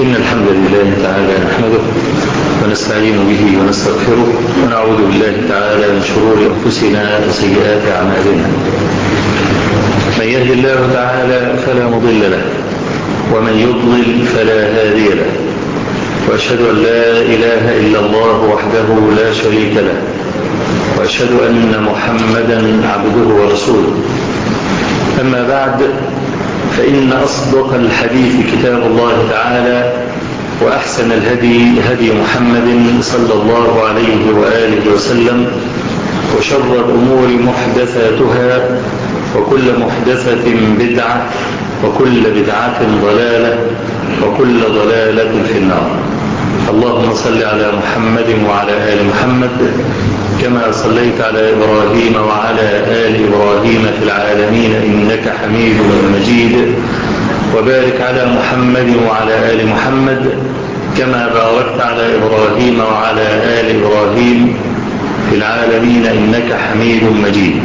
إن الحمد لله تعالى نحمده ونستعين به ونستغفره ونعوذ بالله تعالى من شرور أنفسنا وسيئات أعمالنا. من يهد الله تعالى فلا مضل له ومن يضلل فلا هادي له، وأشهد أن لا إله إلا الله وحده لا شريك له، وأشهد أن محمدا عبده ورسوله. أما بعد، فإن أصدق الحديث كتاب الله تعالى، وأحسن الهدي هدي محمد صلى الله عليه وآله وسلم، وشر الأمور محدثاتها، وكل محدثة بدعة، وكل بدعة ضلالة، وكل ضلالة في النار. اللهم صل على محمد وعلى آل محمد كما صليت على إبراهيم وعلى آل إبراهيم في العالمين إنك حميد مجيد، وبارك على محمد وعلى آل محمد كما باركت على إبراهيم وعلى آل إبراهيم في العالمين إنك حميد مجيد.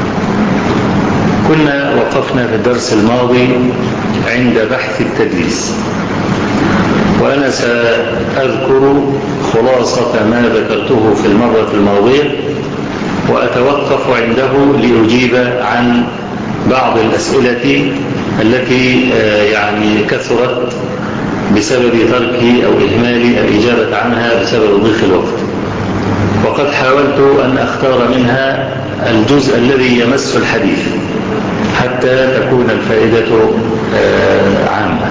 كنا وقفنا في الدرس الماضي عند بحث التدليس، وأنا سأذكر خلاصة ما ذكرته في المرة الماضية، وأتوقف عنده لأجيب عن بعض الأسئلة التي كثرت بسبب تركي أو إهمالي الإجابة عنها بسبب ضيق الوقت. وقد حاولت أن أختار منها الجزء الذي يمس الحديث حتى تكون الفائدة عامة.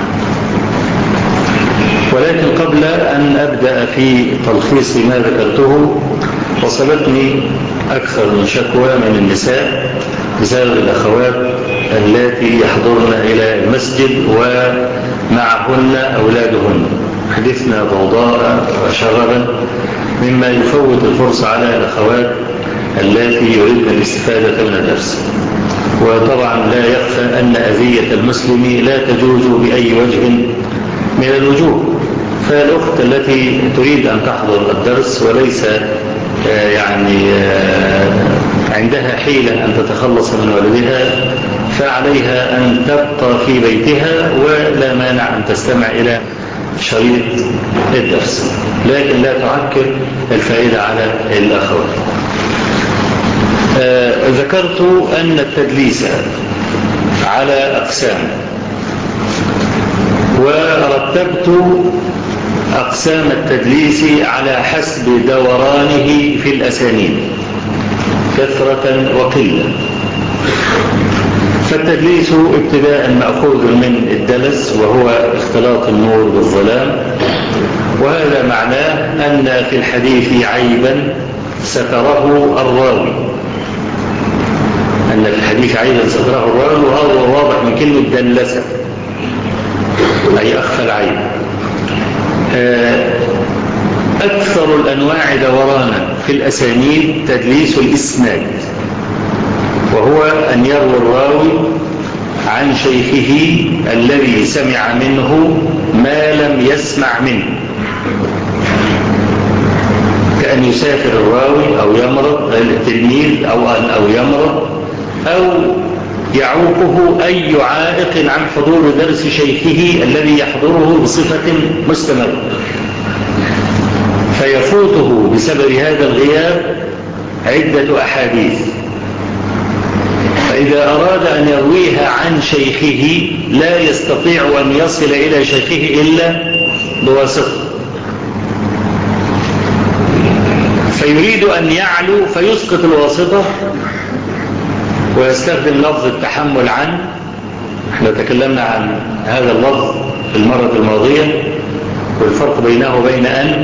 ولكن قبل أن أبدأ في تلخيص ما ذكرته، وصلتني أكثر من شكوى من النساء بسبب الأخوات التي يحضرن إلى المسجد ومعهن أولادهن، حدثنا ضوضاء وشغبا مما يفوت الفرصة على الأخوات التي يريدن الاستفادة من الدرس. وطبعا لا يخفى أن أذية المسلم لا تجوز بأي وجه من الوجوه. فالأخت التي تريد أن تحضر الدرس وليس عندها حيلة أن تتخلص من والدها، فعليها أن تبقى في بيتها ولا مانع أن تستمع إلى شريط الدرس، لكن لا تعكر الفائدة على الأخوات. ذكرت أن التدليس على أقسام، ورتبت أقسام التدليس على حسب دورانه في الأسانيد كثرة وقلة. فالتدليس ابتداء مأخوذ من الدلس، وهو اختلاط النور بالظلام، وهذا معناه أن في الحديث عيبا ستره الراوي، أن في الحديث عيبا ستره الراوي، وهذا واضح من كلمة دلسة أي أخفى العيب. أكثر الأنواع دورانا في الأسانيد تدليس الإسناد، وهو أن يروي الراوي عن شيخه الذي سمع منه ما لم يسمع منه، كأن يسافر الراوي أو يمرض التلميذ أو يمرض، أو يعوقه أي عائق عن حضور درس شيخه الذي يحضره بصفة مستمرة، فيفوته بسبب هذا الغياب عدة أحاديث. فإذا أراد أن يرويها عن شيخه لا يستطيع أن يصل إلى شيخه إلا بواسطة، فيريد أن يعلو فيسقط الواسطة ويستخدم لفظ التحمل عن. احنا تكلمنا عن هذا اللفظ في المرة الماضية والفرق بينه وبين أن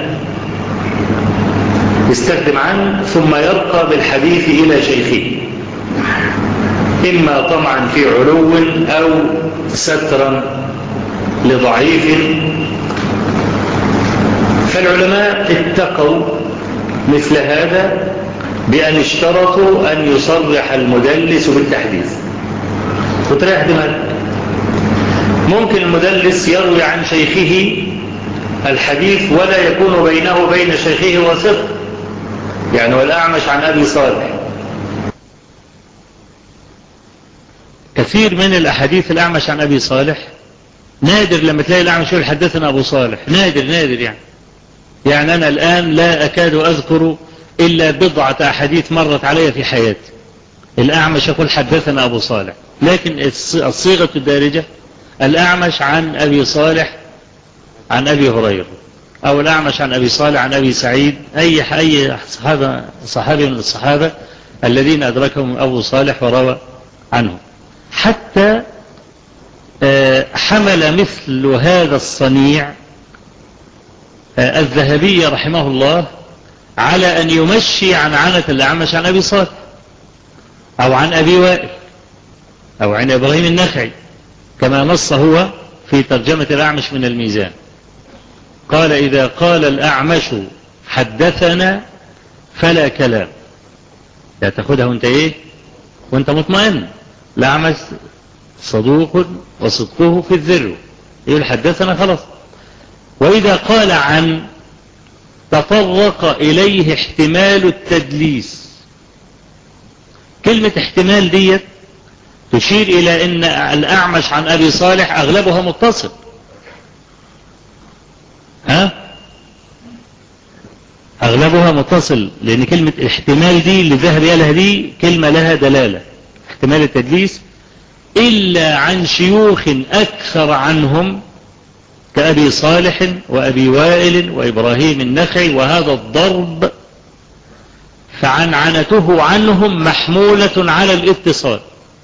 يستخدم عن ثم يبقى بالحديث إلى شيخه، إما طمعا في علو أو سترا لضعيف. فالعلماء اتقوا مثل هذا بأن اشترطوا أن يصرح المدلس بالتحديث. وتريح دماغك، ممكن المدلس يروي عن شيخه الحديث ولا يكون بينه وبين شيخه واسطة، والأعمش عن أبي صالح، كثير من الأحاديث الأعمش عن أبي صالح نادر لما تلاقي الأعمش يقول حدثنا أبو صالح، نادر يعني. يعني أنا الآن لا أكاد أذكر إلا بضعة أحاديث مرت علي في حياتي الأعمش يقول حدثنا أبو صالح. لكن الصيغة الدارجة الأعمش عن أبي صالح عن أبي هريرة، أو الأعمش عن أبي صالح عن أبي سعيد، أي صحابي من الصحابة الذين أدركهم أبو صالح وروى عنه. حتى حمل مثل هذا الصنيع الذهبي رحمه الله على أن يمشي عن عنة الأعمش عن أبي صالح أو عن أبي وائل أو عن إبراهيم النخعي، كما نص هو في ترجمة الأعمش من الميزان. قال إذا قال الأعمش حدثنا فلا كلام، لا تأخذه أنت إيه وأنت مطمئن، الأعمش صدوق وصدقه في الذروة، يقول حدثنا خلاص. وإذا قال عن تطرق إليه احتمال التدليس. كلمة احتمال ديت تشير إلى أن الأعمش عن أبي صالح أغلبها متصل، أغلبها متصل، لأن كلمة احتمال دي اللي ذهب إليها دي كلمة لها دلالة، احتمال التدليس، إلا عن شيوخ أكثر عنهم كأبي صالح وأبي وائل وإبراهيم النخعي، وهذا الضرب فعنعنته عنهم محمولة على الاتصال.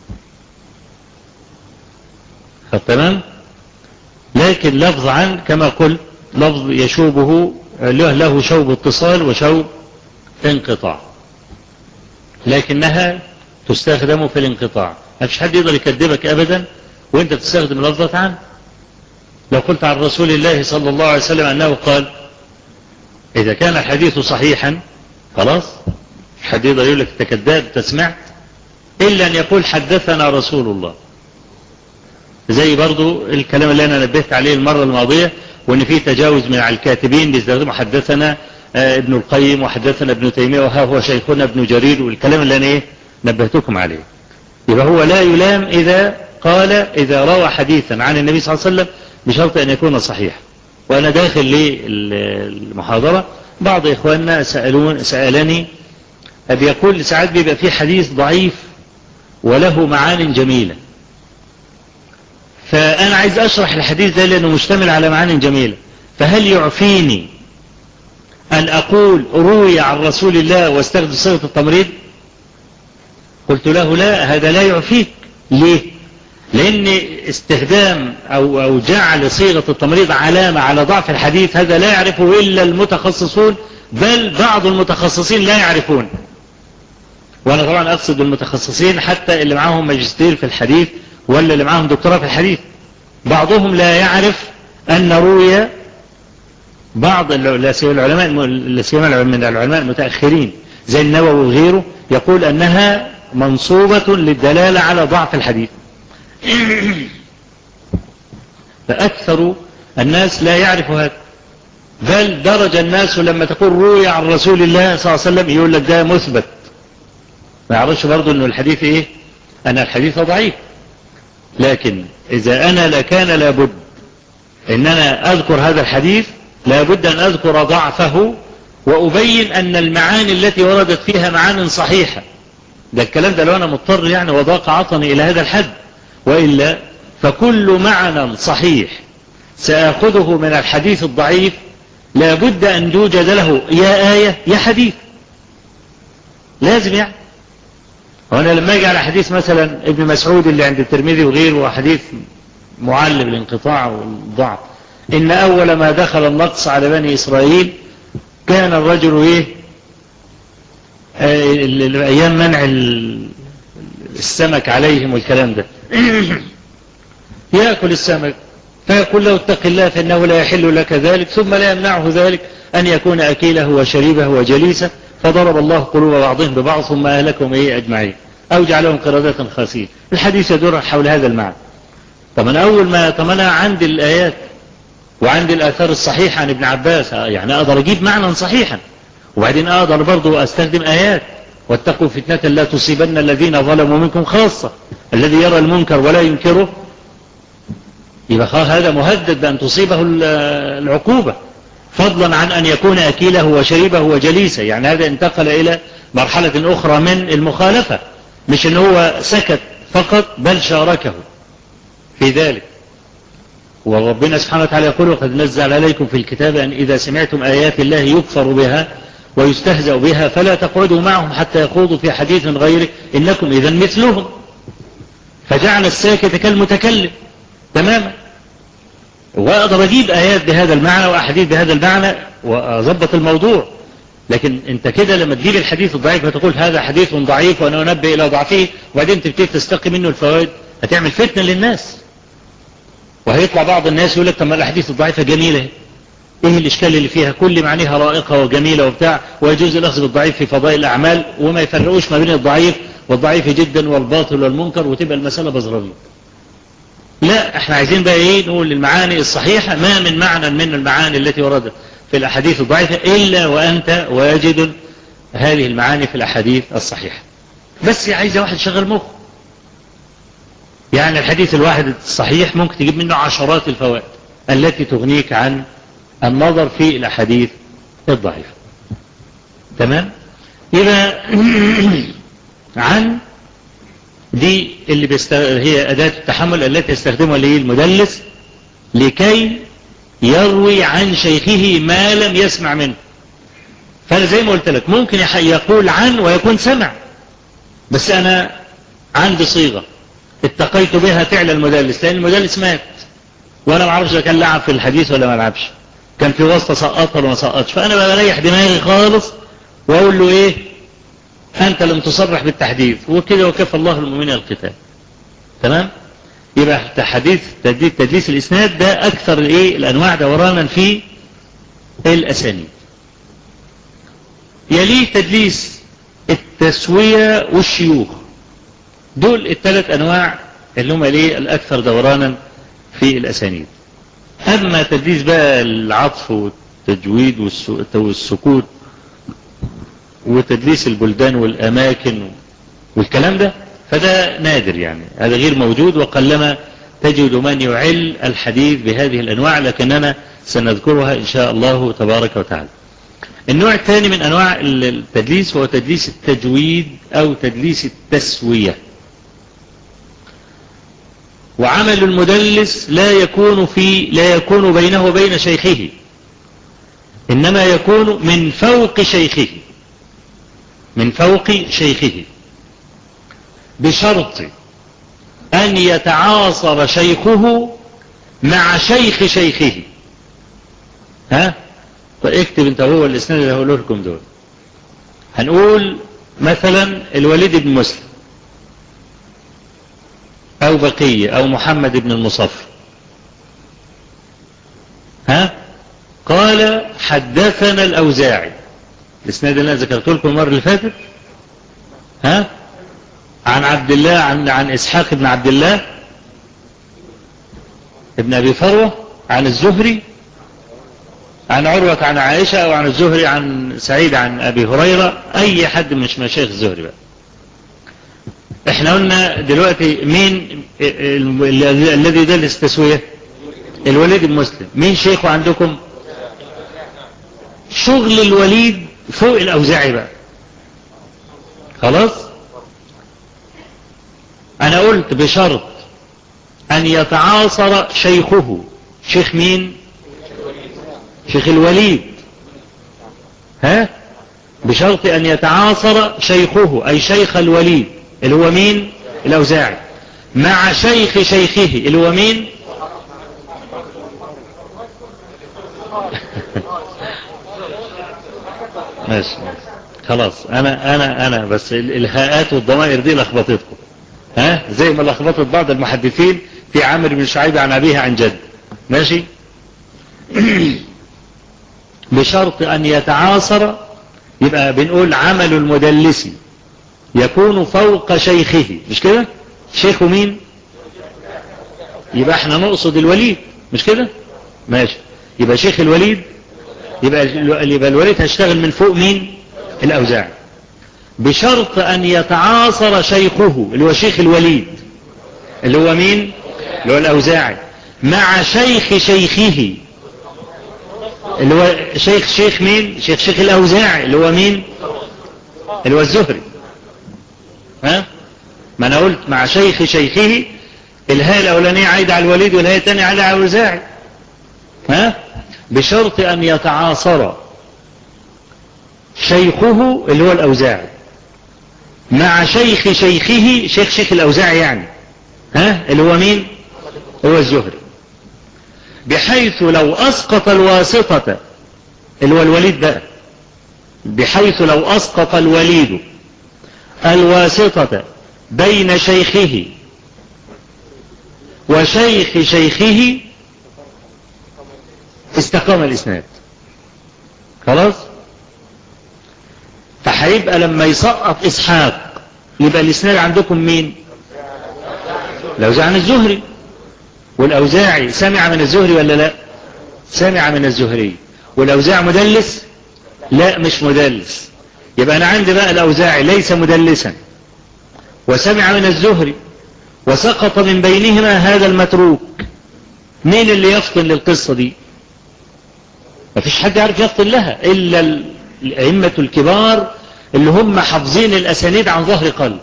تمام. لكن لفظ عن كما قلت لفظ يشوبه له شوب اتصال وشوب انقطاع، لكنها تستخدم في الانقطاع. ما فيش حد يقدر يكذبك أبدا وانت بتستخدم لفظة عن. لو قلت عن رسول الله صلى الله عليه وسلم أنه قال، إذا كان الحديث صحيحا خلاص مش حد يقدر يقول لك انت كذاب تسمعت، إلا أن يقول حدثنا رسول الله. زي برضو الكلام اللي أنا نبهت عليه المرة الماضية، وأن فيه تجاوز من الكاتبين بيستخدموا حدثنا ابن القيم وحدثنا ابن تيمية وها هو شيخنا ابن جرير، والكلام اللي أنا نبهتكم عليه. يبقى هو لا يلام إذا روى حديثا عن النبي صلى الله عليه وسلم بشرط أن يكون صحيح. وأنا داخل للمحاضرة بعض إخواننا سألني بيقول ساعات بيبقى فيه حديث ضعيف وله معان جميلة، فأنا عايز أشرح الحديث ده لأنه مشتمل على معان جميلة، فهل يعفيني أن أقول روي عن رسول الله واستخدم صيغة التمريض؟ قلت له لا، هذا لا يعفيك. ليه؟ لأن استخدام أو جعل صيغة التمريض علامة على ضعف الحديث هذا لا يعرفه إلا المتخصصون، بل بعض المتخصصين لا يعرفون. وأنا طبعا أقصد المتخصصين حتى اللي معاهم ماجستير في الحديث ولا اللي معاهم دكتوراه في الحديث، بعضهم لا يعرف أن روي بعض العلماء من العلماء المتأخرين زي النووي وغيره يقول أنها منصوبة للدلالة على ضعف الحديث. فأكثر الناس لا يعرف هذا، بل درج الناس لما تقول روي عن رسول الله صلى الله عليه وسلم يقول لك ده مثبت، ما يعرفش برضو أنه الحديث أن الحديث ضعيف. لكن إذا أنا لكان لابد أن أنا أذكر هذا الحديث لابد أن أذكر ضعفه وأبين أن المعاني التي وردت فيها معاني صحيحة. ده الكلام ده لو أنا مضطر وضاق عطني إلى هذا الحد، وإلا فكل معنى صحيح سأخذه من الحديث الضعيف لابد أن يوجد له يا آية يا حديث، لازم وأنا لما أجي على حديث مثلا ابن مسعود اللي عند الترمذي وغيره حديث معلم الانقطاع والضعف، إن أول ما دخل النقص على بني إسرائيل كان الرجل أيام منع السمك عليهم والكلام ده يأكل السمك فيقول له اتق الله فإنه لا يحل لك ذلك، ثم لا يمنعه ذلك أن يكون أكيله وشريبه وجليسه، فضرب الله قلوب بعضهم ببعض ثم أهلكهم أجمعين أو جعلهم قردة خاسئين. الحديث يدور حول هذا المعنى. طب أنا عندي الآيات وعندي الآثار الصحيحة عن ابن عباس، أقدر أجيب معنى صحيحا، وبعدين أقدر برضو أستخدم آيات واتقوا فتنة لا تصيبن الذين ظلموا منكم خاصة، الذي يرى المنكر ولا ينكره يبقى هذا مهدد بأن تصيبه العقوبة، فضلا عن أن يكون أكيله وشريبه وجليسه. يعني هذا انتقل إلى مرحلة أخرى من المخالفة، مش أنه هو سكت فقط بل شاركه في ذلك. وربنا سبحانه وتعالى يقول: وقد نزل عليكم في الكتاب أن إذا سمعتم آيات الله يكفر بها ويستهزأ بها فلا تقعدوا معهم حتى يخوضوا في حديث غيره إنكم إذا مثلهم. فجعل الساكت كالمتكلم تماما. وأقدر أجيب آيات بهذا المعنى وأحاديث بهذا المعنى وأضبط الموضوع، لكن أنت كده لما تجيب الحديث الضعيف فتقول هذا حديث ضعيف وأنا أنبه إلى ضعفه، وبعدين تبتدي تستقي منه الفوائد، هتعمل فتنة للناس. وهيطلع بعض الناس يقول لك: طب ما الأحاديث الضعيفة جميلة، إيه الإشكال اللي فيها؟ كل معانيها رائقة وجميلة وبتاع، ويجوز الأخذ بالضعيف في فضائل الأعمال، وما يفرقوش ما بين الضعيف والضعيف جدا والباطل والمنكر، وتبقى المسألة بزرابية. لا، احنا عايزين بقى ايه؟ نقول المعاني الصحيحة، ما من معنى من المعاني التي وردت في الأحاديث الضعيفة إلا وأنت واجد هذه المعاني في الأحاديث الصحيحة. بس عايزة واحد شغل مخ. يعني الحديث الواحد الصحيح ممكن تجيب منه عشرات الفوائد التي تغنيك عن النظر في الأحاديث الضعيفة. تمام؟ يبقى عن دي اللي هي أداة التحمل التي يستخدمها المدلس لكي يروي عن شيخه ما لم يسمع منه. فأنا زي ما قلت لك ممكن يقول عن ويكون سمع، بس أنا عندي صيغة اتقيت بها فعل المدلس، لأن المدلس مات وأنا ما اعرفش كان لعب في الحديث ولا ما لعبش، كان في واسطة سقط ولا ما سقطش، فأنا بريح دماغي خالص وأقول له إيه؟ أنت لم تصرح بالتحديث، وكده وكفى الله المؤمنين القتال. تمام؟ يبقى حديث تدليس الإسناد ده أكثر الأنواع دورانا في الأسانيد. يليه تدليس التسوية والشيوخ. دول الثلاث أنواع اللي هم الأكثر دورانا في الأسانيد. أما تدليس بقى العطف والتجويد والسكوت وتدليس البلدان والأماكن والكلام ده، فده نادر، يعني هذا غير موجود، وقلما تجد من يعل الحديث بهذه الأنواع، لكننا سنذكرها إن شاء الله تبارك وتعالى. النوع الثاني من أنواع التدليس هو تدليس التجويد أو تدليس التسوية. وعمل المدلس لا يكون بينه وبين شيخه، إنما يكون من فوق شيخه بشرط أن يتعاصر شيخه مع شيخ شيخه. فاكتب انت هو الاسناد اللي هقوله لكم دول. هنقول مثلا الوليد بن مسلم او بقية او محمد بن المصفى، قال حدثنا الأوزاعي، الاسناد اللي انا ذكرت لكم المره اللي فاتت، عن عبد الله عن اسحاق بن عبد الله ابن ابي فروة عن الزهري عن عروة عن عائشة، او عن الزهري عن سعيد عن ابي هريرة، اي حد مش مشايخ الزهري بقى. احنا قلنا دلوقتي مين الذي دلس التسوية؟ الوليد بن مسلم. مين شيخه عندكم؟ شغل الوليد فوق الأوزاعي بقى. خلاص، انا قلت بشرط ان يتعاصر شيخه. شيخ مين؟ شيخ الوليد. بشرط ان يتعاصر شيخه اي شيخ الوليد اللي هو مين؟ الأوزاعي، مع شيخ شيخه اللي هو مين؟ ماشي خلاص. انا بس الهاءات والضمائر دي لخبطتكم، زي ما لخبطت بعض المحدثين في عامر بن شعيب عن أبيه عن جد. ماشي. بشرط أن يتعاصر، يبقى بنقول عمل المدلس يكون فوق شيخه، مش كده؟ شيخه مين؟ يبقى احنا نقصد الوليد، مش كده؟ ماشي. يبقى شيخ الوليد، يبقى الوليد هيشتغل من فوق مين؟ الأوزاعي. بشرط أن يتعاصر شيخه اللي هو شيخ الوليد اللي هو مين؟ اللي هو الأوزاعي، مع شيخ شيخه، اللي هو شيخ مين؟ شيخ الأوزاعي اللي هو مين؟ اللي هو الزهري. ها؟ ما أنا قلت مع شيخ شيخه، الهاء الأولانية عايدة على الوليد والهاء الثانية عايدة على الأوزاعي. ها؟ بشرط أن يتعاصر شيخه اللي هو الأوزاعي مع شيخ شيخه، شيخ الأوزاعي يعني، ها؟ اللي هو مين؟ هو الزهري، بحيث لو أسقط الواسطة اللي هو الوليد بقى، بحيث لو أسقط الوليد الواسطة بين شيخه وشيخ شيخه استقام الإسناد. خلاص؟ فهيبقى لما يسقط إسحاق يبقى الإسناد عندكم مين؟ الأوزاعي عن الزهري، والأوزاعي سمع من الزهري ولا لا؟ سمع من الزهري. والأوزاعي مدلس؟ لا مش مدلس. يبقى أنا عندي بقى الأوزاعي ليس مدلسا وسمع من الزهري وسقط من بينهما هذا المتروك. مين اللي يفطن للقصة دي؟ مفيش حد يعرف يفطن لها إلا الأئمة الكبار اللي هم حافظين الأسانيد عن ظهر قلب،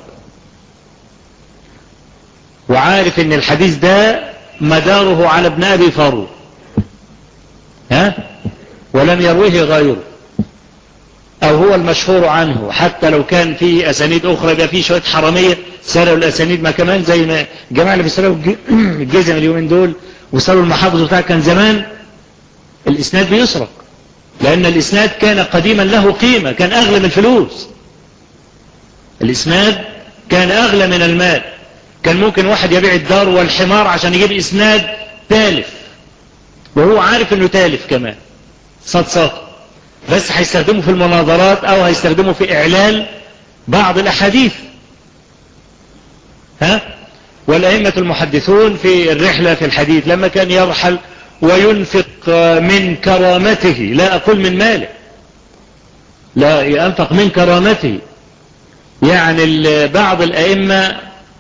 وعارف ان الحديث ده مداره على ابن أبي فرو، ها؟ ولم يرويه غيره، أو هو المشهور عنه، حتى لو كان في أسانيد أخرى يبقى في شوية حرامية سرقوا الأسانيد ما كمان، زي ما الجماعة اللي بيسرقوا الجزم اليومين دول وسرقوا المحافظ بتاع. كان زمان الإسناد بيسرق، لأن الإسناد كان قديما له قيمة، كان أغلى من الفلوس. الإسناد كان أغلى من المال. كان ممكن واحد يبيع الدار والحمار عشان يجيب إسناد تالف، وهو عارف انه تالف كمان صد، بس هيستخدمه في المناظرات او هيستخدمه في اعلان بعض الاحاديث. ها؟ والائمة المحدثون في الرحلة في الحديث لما كان يرحل وينفق من كرامته، لا اقول من ماله، لا، ينفق من كرامته. يعني بعض الائمة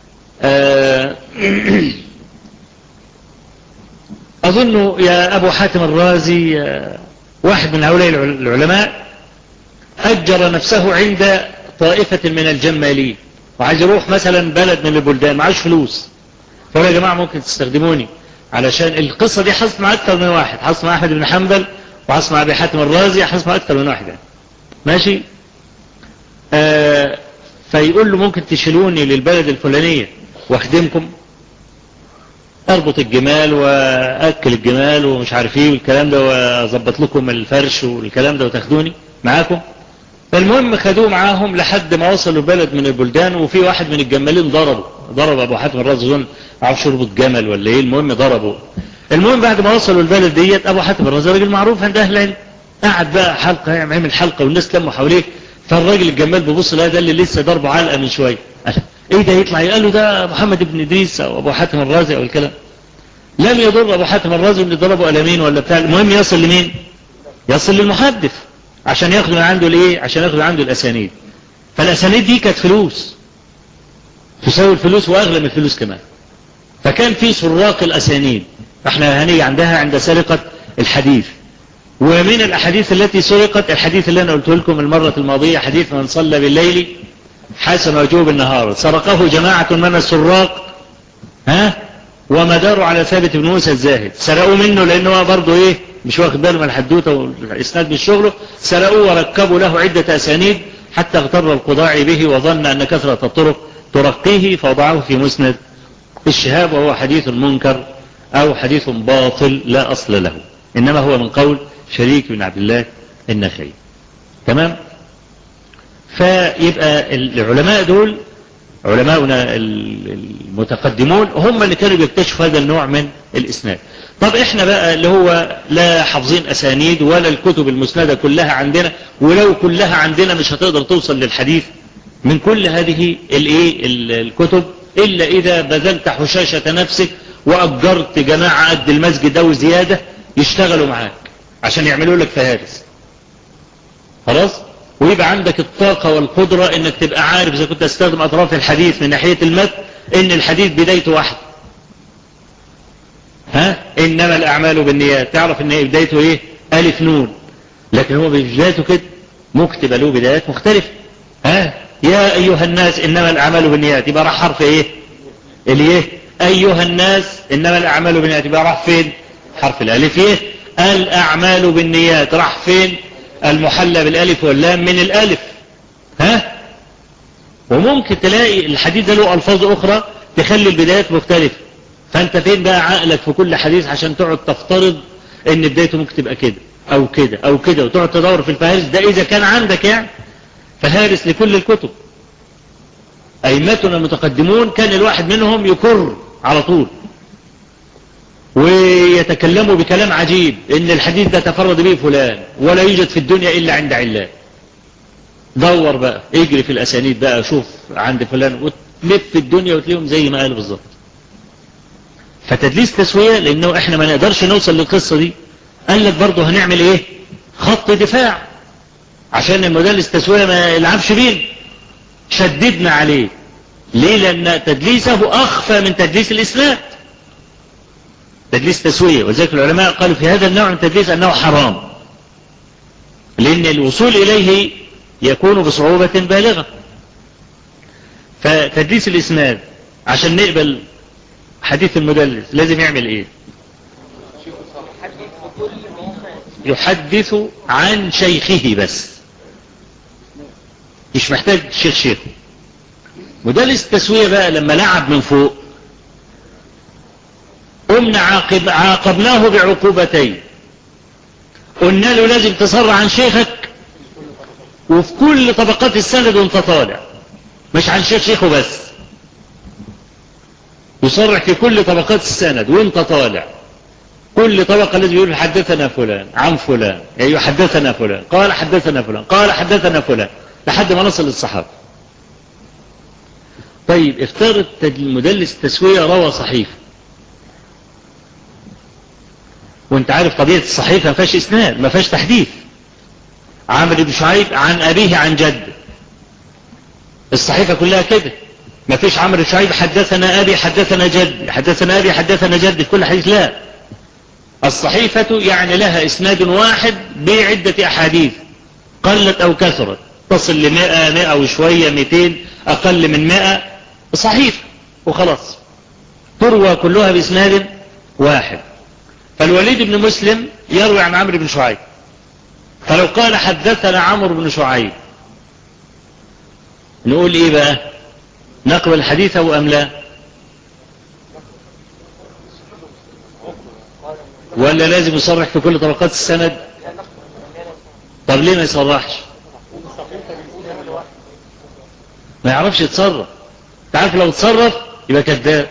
أظن يا أبو حاتم الرازي واحد من هؤلاء العلماء أجر نفسه عند طائفة من الجمالين، وعايز يروح مثلا بلد من البلدان، معاش فلوس، فقال يا جماعة ممكن تستخدموني علشان القصة دي. حصلت مع أكثر من واحد، حصلت مع أحمد بن حنبل وحصلت مع أبي حاتم الرازي، حصلت مع أكثر من واحد يعني. ماشي. فيقول له ممكن تشيلوني للبلد الفلانية واخدمكم، اربط الجمال واكل الجمال ومش عارف ايه والكلام ده، واظبط لكم الفرش والكلام ده وتاخدوني معاكم. فالمهم خدوه معاهم لحد ما وصلوا بلد من البلدان، وفي واحد من الجمالين ضرب ابو حاتم الرازي، اظن عارف يربط جمل ولا ايه، المهم ضربه. المهم بعد ما وصلوا البلد ديت، ابو حاتم الرازي راجل معروف عند اهل العلم، قعد بقى حلقه، يعمل حلقه والناس لموا حواليه. فالراجل الجمال بيبص لها، ده اللي لسه ضربه علقه من شويه، ايه ده يطلع؟ قال له ده محمد بن ادريس او ابو حاتم الرازي او الكلام. لم يضر ابو حاتم الرازي اللي ضربه قلمين ولا بتاع، المهم يصل لمين؟ يصل للمحدث عشان ياخد من عنده الايه؟ عشان ياخد من عنده الاسانيد. فالاسانيد دي كانت فلوس، تساوي الفلوس واغلى من الفلوس كمان. فكان في سراق الاسانيد، احنا هنيجي عندها عند سرقة الحديث. ومن الاحاديث التي سرقت الحديث اللي انا قلت لكم المرة الماضية، حديث من صلى بالليل حسن وجهه بالنهار، سرقه جماعة من السراق، ها؟ ومداره على ثابت بن موسى الزاهد. سرقوه منه لانه برضه ايه، مش واخد باله من الحدوته والاسناد من شغله. سرقوه وركبوا له عدة اسانيد حتى اغتر القضاعي به وظن ان كثرة الطرق ترقيه، فوضعه في مسند الشهاب، وهو حديث منكر او حديث باطل لا اصل له، انما هو من قول شريك بن عبد الله النخعي. تمام. فيبقى العلماء دول، علماؤنا المتقدمون، هم اللي كانوا بيكتشفوا هذا النوع من الإسناد. طب احنا بقى اللي هو لا حافظين أسانيد ولا الكتب المسندة كلها عندنا، ولو كلها عندنا مش هتقدر توصل للحديث من كل هذه الكتب، إلا إذا بذلت حشاشة نفسك وأجرت جماعة قد المسجد أو زيادة يشتغلوا معاك عشان يعملوا لك فهارس. خلاص؟ ويبقى عندك الطاقة والقدرة انك تبقى عارف اذا كنت استخدم اطراف الحديث من ناحية المتن ان الحديث بدايته واحد، إنما الأعمال بالنيات، تعرف إن بدايته إيه؟ ألف نون، لكن هو بدايته كده مكتب له بدايات مختلفة. يا أيها الناس إنما الأعمال بالنيات، يبقى راح حرف إيه؟ الإيه؟ أيها الناس إنما الأعمال بالنيات، يبقى راح فين؟ حرف الألف. إيه؟ الأعمال بالنيات راح فين؟ المحلى بالألف واللام من الألف. وممكن تلاقي الحديث ده له ألفاظ أخرى تخلي البدايات مختلفة، فأنت فين بقى عقلك في كل حديث عشان تقعد تفترض إن بدايته ممكن تبقى كده أو كده أو كده، وتقعد تدور في الفهارس ده إذا كان عندك يعني فهارس لكل الكتب. أئمتنا المتقدمون كان الواحد منهم يكر على طول ويتكلموا بكلام عجيب إن الحديث ده تفرد به فلان ولا يوجد في الدنيا إلا عند علان. دور بقى، اجري في الأسانيد بقى، شوف عند فلان، وتلف في الدنيا وتلاقيهم زي ما قال بالظبط. فتدليس تسوية، لأنه إحنا ما نقدرش نوصل للقصة دي، قال لك برضه هنعمل إيه؟ خط دفاع عشان المدلس تسوية ما يلعبش بيه، شددنا عليه. ليه؟ لأن تدليسه أخفى من تدليس الإسناد، تدليس تسوية. وذلك العلماء قالوا في هذا النوع من التدليس أنه حرام، لأن الوصول إليه يكون بصعوبة بالغة. فتدليس الإسناد عشان نقبل حديث المدلس لازم يعمل إيه؟ يحدث عن شيخه بس، مش محتاج شيخه. مدلس التسوية بقى لما لعب من فوق قمنا عاقبناه بعقوبتين. قلنا له لازم تصرح عن شيخك وفي كل طبقات السند وانت طالع، مش عن شيخه بس، يصرح في كل طبقات السند وانت طالع. كل طبقة لازم يقول حدثنا فلان عن فلان، يعني حدثنا فلان قال حدثنا فلان قال حدثنا فلان لحد ما نصل للصحابة. طيب افترض المدلس التسوية روى صحيفة، وانت عارف طبيعة الصحيفة ما فيهاش اسناد، ما فيهاش تحديث. عمرو بن شعيب عن أبيه عن جده، الصحيفة كلها كده، ما فيش عمرو بن شعيب حدثنا أبي حدثنا جدي حدثنا أبي حدثنا جدي في كل حديث، لا. الصحيفة يعني لها اسناد واحد بعدة أحاديث قلت أو كثرت، تصل ل100 100 وشوية 200 أقل من 100 صحيفة وخلاص، تروى كلها بإسناد واحد. فالوليد بن مسلم يروي عن عمرو بن شعيب، فلو قال حدثنا عمرو بن شعيب نقول ايه بقى؟ نقبل حديثه ام لا؟ ولا لازم يصرح في كل طبقات السند؟ طب ليه ما يصرحش؟ ما يعرفش يتصرف. تعرف لو تصرف يبقى كذاب.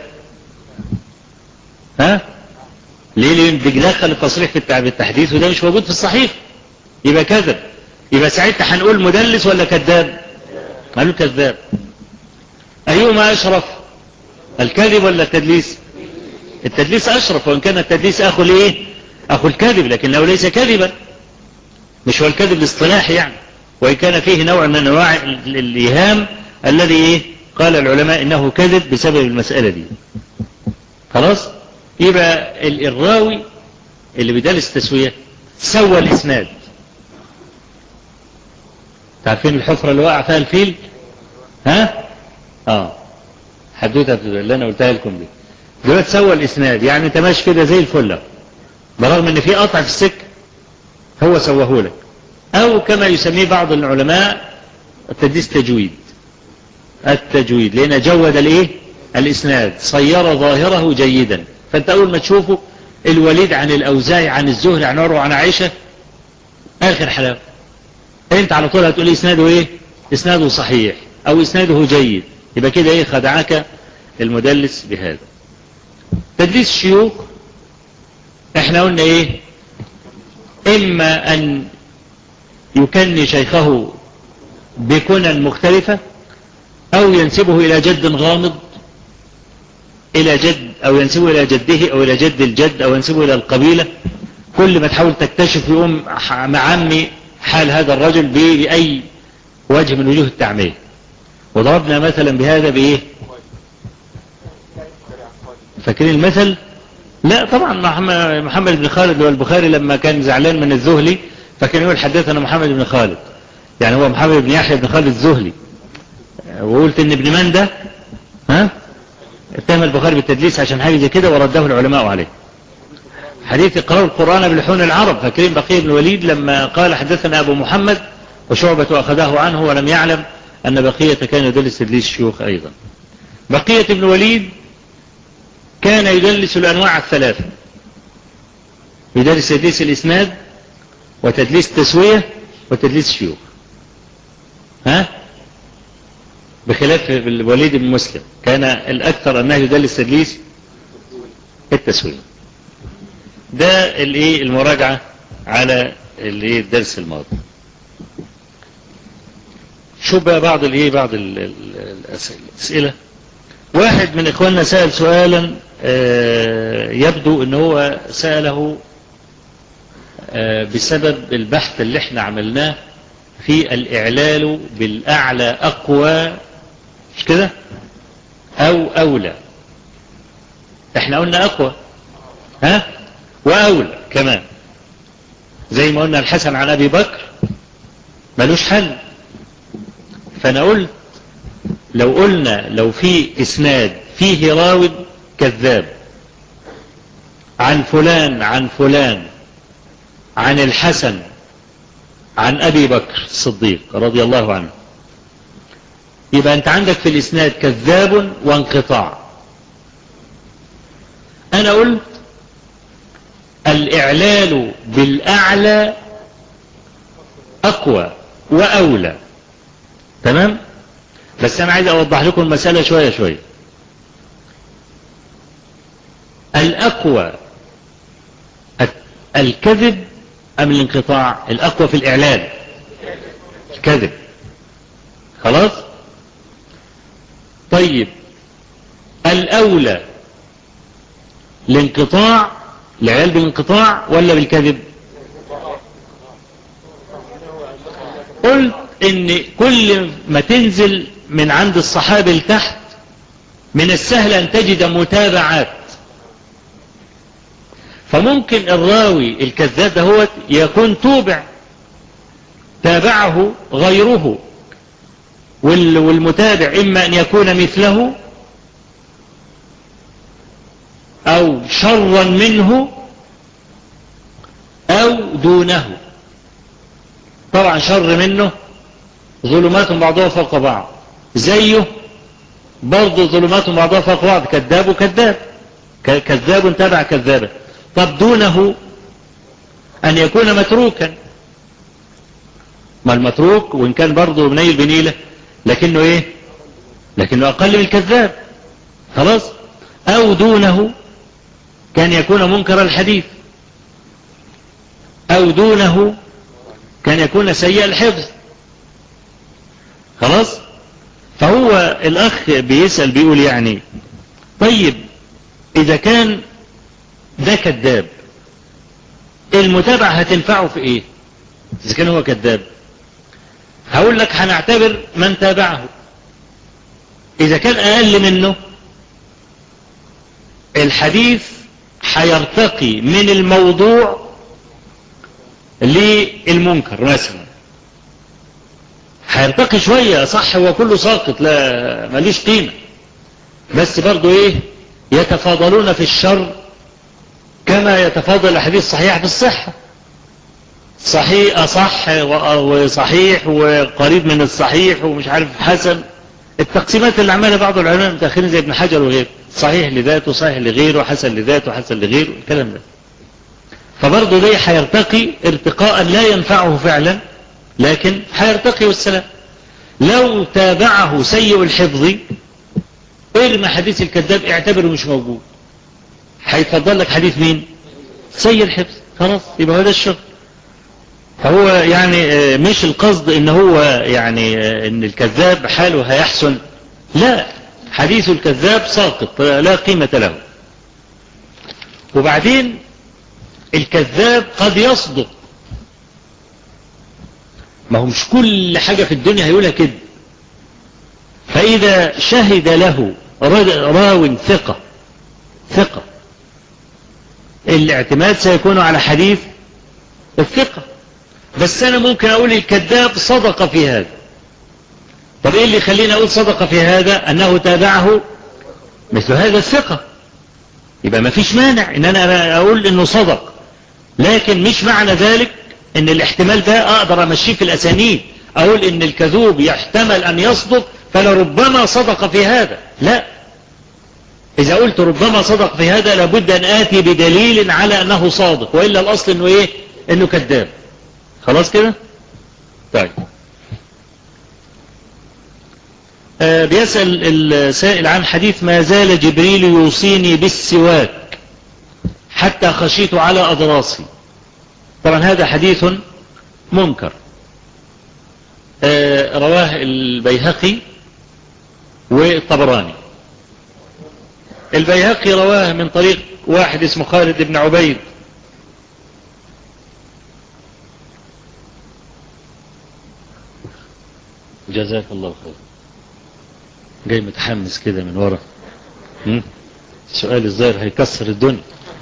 ليه؟ لان بيدخل التصريح في التحديث وده مش موجود في الصحيح، يبقى كذب. يبقى ساعتها هنقول مدلس ولا كذاب؟ قالوا كذاب. أيهما أشرف، الكذب ولا التدليس؟ التدليس أشرف، وإن كان التدليس أخو الإيه؟ أخو الكذب، لكنه ليس كذبا، مش هو الكذب الاصطلاحي يعني، وإن كان فيه نوع من أنواع الإيهام الذي إيه؟ قال العلماء إنه كذب بسبب المسألة دي. خلاص؟ يبقى الراوي اللي بيدلس تسوية سوى الإسناد. تعرفين الحفرة اللي وقع فيها الفيل؟ حدوتة اللي أنا قلتها لكم دي. دلوقتي سوى الإسناد، يعني أنت ماشي كده زي الفل، برغم إن في قطع في السكة هو سواه لك. أو كما يسميه بعض العلماء التدليس تجويد، التجويد، لأن جود الإيه؟ الإسناد، صير ظاهره جيدا. فأنت أول ما تشوفه الوليد عن الأوزاعي عن الزهري عن عروة عن عائشة آخر حلاوة، أنت على طول هتقول إسناده إيه؟ إسناده صحيح أو إسناده جيد، يبقى كده إيه؟ خدعك المدلس بهذا. تدليس الشيوخ احنا قلنا إيه؟ إما أن يكني شيخه بكنى مختلفة، أو ينسبه إلى جد غامض، إلى جد، أو ينسبه إلى جده أو إلى جد الجد، أو ينسبه إلى القبيلة. كل ما تحاول تكتشف يقوم معمي حال هذا الرجل بأي وجه من وجوه التعمية. وضربنا مثلا بهذا بإيه؟ فاكرين المثل؟ لا طبعا محمد بن خالد هو البخاري لما كان زعلان من الزهلي فكان يقول حدثنا محمد بن خالد، يعني هو محمد بن يحيى بن خالد الزهلي، وقلت ان ابن مندة اتهم البخاري بالتدليس عشان حاجة زي كده ورده العلماء عليه. حديث اقرأوا القرآن بلحون العرب، فاكرين بقية بن الوليد لما قال حدثنا أبو محمد وشعبة أخذه عنه ولم يعلم أن بقية كان يدلس تدليس الشيوخ أيضا. بقية بن الوليد كان يدلس الأنواع الثلاثة، يدلس تدليس الإسناد وتدليس التسوية وتدليس الشيوخ، بخلاف الوليد بن مسلم كان الأكثر أنه يدلس تدليس التسوية. ده المراجعة على الدرس الماضي. شوف بقى بعض الأسئلة. واحد من إخواننا سأل سؤالا يبدو أنه هو سأله بسبب البحث اللي احنا عملناه في الإعلال بالأعلى أقوى، مش كده؟ أو أولى. احنا قلنا أقوى وأولى كمان، زي ما قلنا الحسن عن أبي بكر ملوش حل. فأنا قلت لو في إسناد فيه راوي كذاب عن فلان عن فلان عن الحسن عن أبي بكر الصديق رضي الله عنه، يبقى أنت عندك في الإسناد كذاب وانقطاع. أنا قلت الإعلال بالأعلى أقوى وأولى، تمام؟ بس أنا عايز أوضح لكم المسألة شوية شوية. الأقوى الكذب أم الانقطاع؟ الأقوى في الإعلال الكذب، خلاص؟ طيب الأولى الانقطاع، الإعلال بالانقطاع ولا بالكذب؟ قلت إن كل ما تنزل من عند الصحابة لتحت من السهل أن تجد متابعات، فممكن الراوي الكذاب ده يكون تابعه غيره، والمتابع إما أن يكون مثله أو شرا منه أو دونه. طبعا شر منه ظلمات بعضها فوق بعض، زيه برضه ظلمات بعضها فوق بعض، كذاب وكذاب، كذاب تابع كذابا. طب دونه أن يكون متروكا، ما المتروك وإن كان برضه منيل بنيلة لكنه لكنه أقل من الكذاب، خلاص. أو دونه كان يكون منكر الحديث، أو دونه كان يكون سيء الحفظ، خلاص. فهو الأخ بيسأل بيقول يعني طيب إذا كان ده كذاب المتابعة هتنفعه في إيه؟ إذا كان هو كذاب هقول لك هنعتبر من تابعه، إذا كان أقل منه الحديث هيرتقي من الموضوع للمنكر مثلا، هيرتقي شوية، صح هو كله ساقط لا ملوش قيمة، بس برضو يتفاضلون في الشر كما يتفاضل الحديث الصحيح في الصحة، صحيح أصح وصحيح وقريب من الصحيح ومش عارف حسن، التقسيمات اللي عملها بعض العلماء المتأخرين زي ابن حجر وغيره، صحيح لذاته صحيح لغيره حسن لذاته حسن لغيره الكلام ده. فبرضه ده هيرتقي ارتقاء لا ينفعه فعلا لكن هيرتقي والسلام. لو تابعه سيء الحفظ ارمى حديث الكذاب اعتبره مش موجود، هيفضل لك حديث مين؟ سيء الحفظ، خلاص يبقى هذا الشغل. فهو يعني مش القصد ان هو يعني ان الكذاب حاله هيحسن، لا، حديث الكذاب ساقط لا قيمة له. وبعدين الكذاب قد يصدق، ما هو مش كل حاجة في الدنيا هيقولها كده. فإذا شهد له راو ثقة الاعتماد سيكون على حديث الثقة. بس أنا ممكن أقول الكذاب صدق في هذا. طب إيه اللي يخليني أقول صدق في هذا؟ أنه تابعه مثل هذا الثقة، يبقى ما فيش مانع إن أنا أقول إنه صدق. لكن مش معنى ذلك إن الاحتمال ده أقدر أمشيه في الأسانيد، أقول إن الكذوب يحتمل أن يصدق فلربما صدق في هذا. لا، إذا قلت ربما صدق في هذا لابد أن آتي بدليل على أنه صادق، وإلا الأصل إنه إيه؟ إنه كذاب. خلاص كده؟ طيب. بيسأل السائل عن حديث ما زال جبريل يوصيني بالسواك حتى خشيت على أضراسي. طبعا هذا حديث منكر، رواه البيهقي والطبراني. البيهقي رواه من طريق واحد اسمه خالد بن عبيد جزاك الله خير. جاي متحمس كده من ورا. سؤال الظاهر هيكسر الدنيا.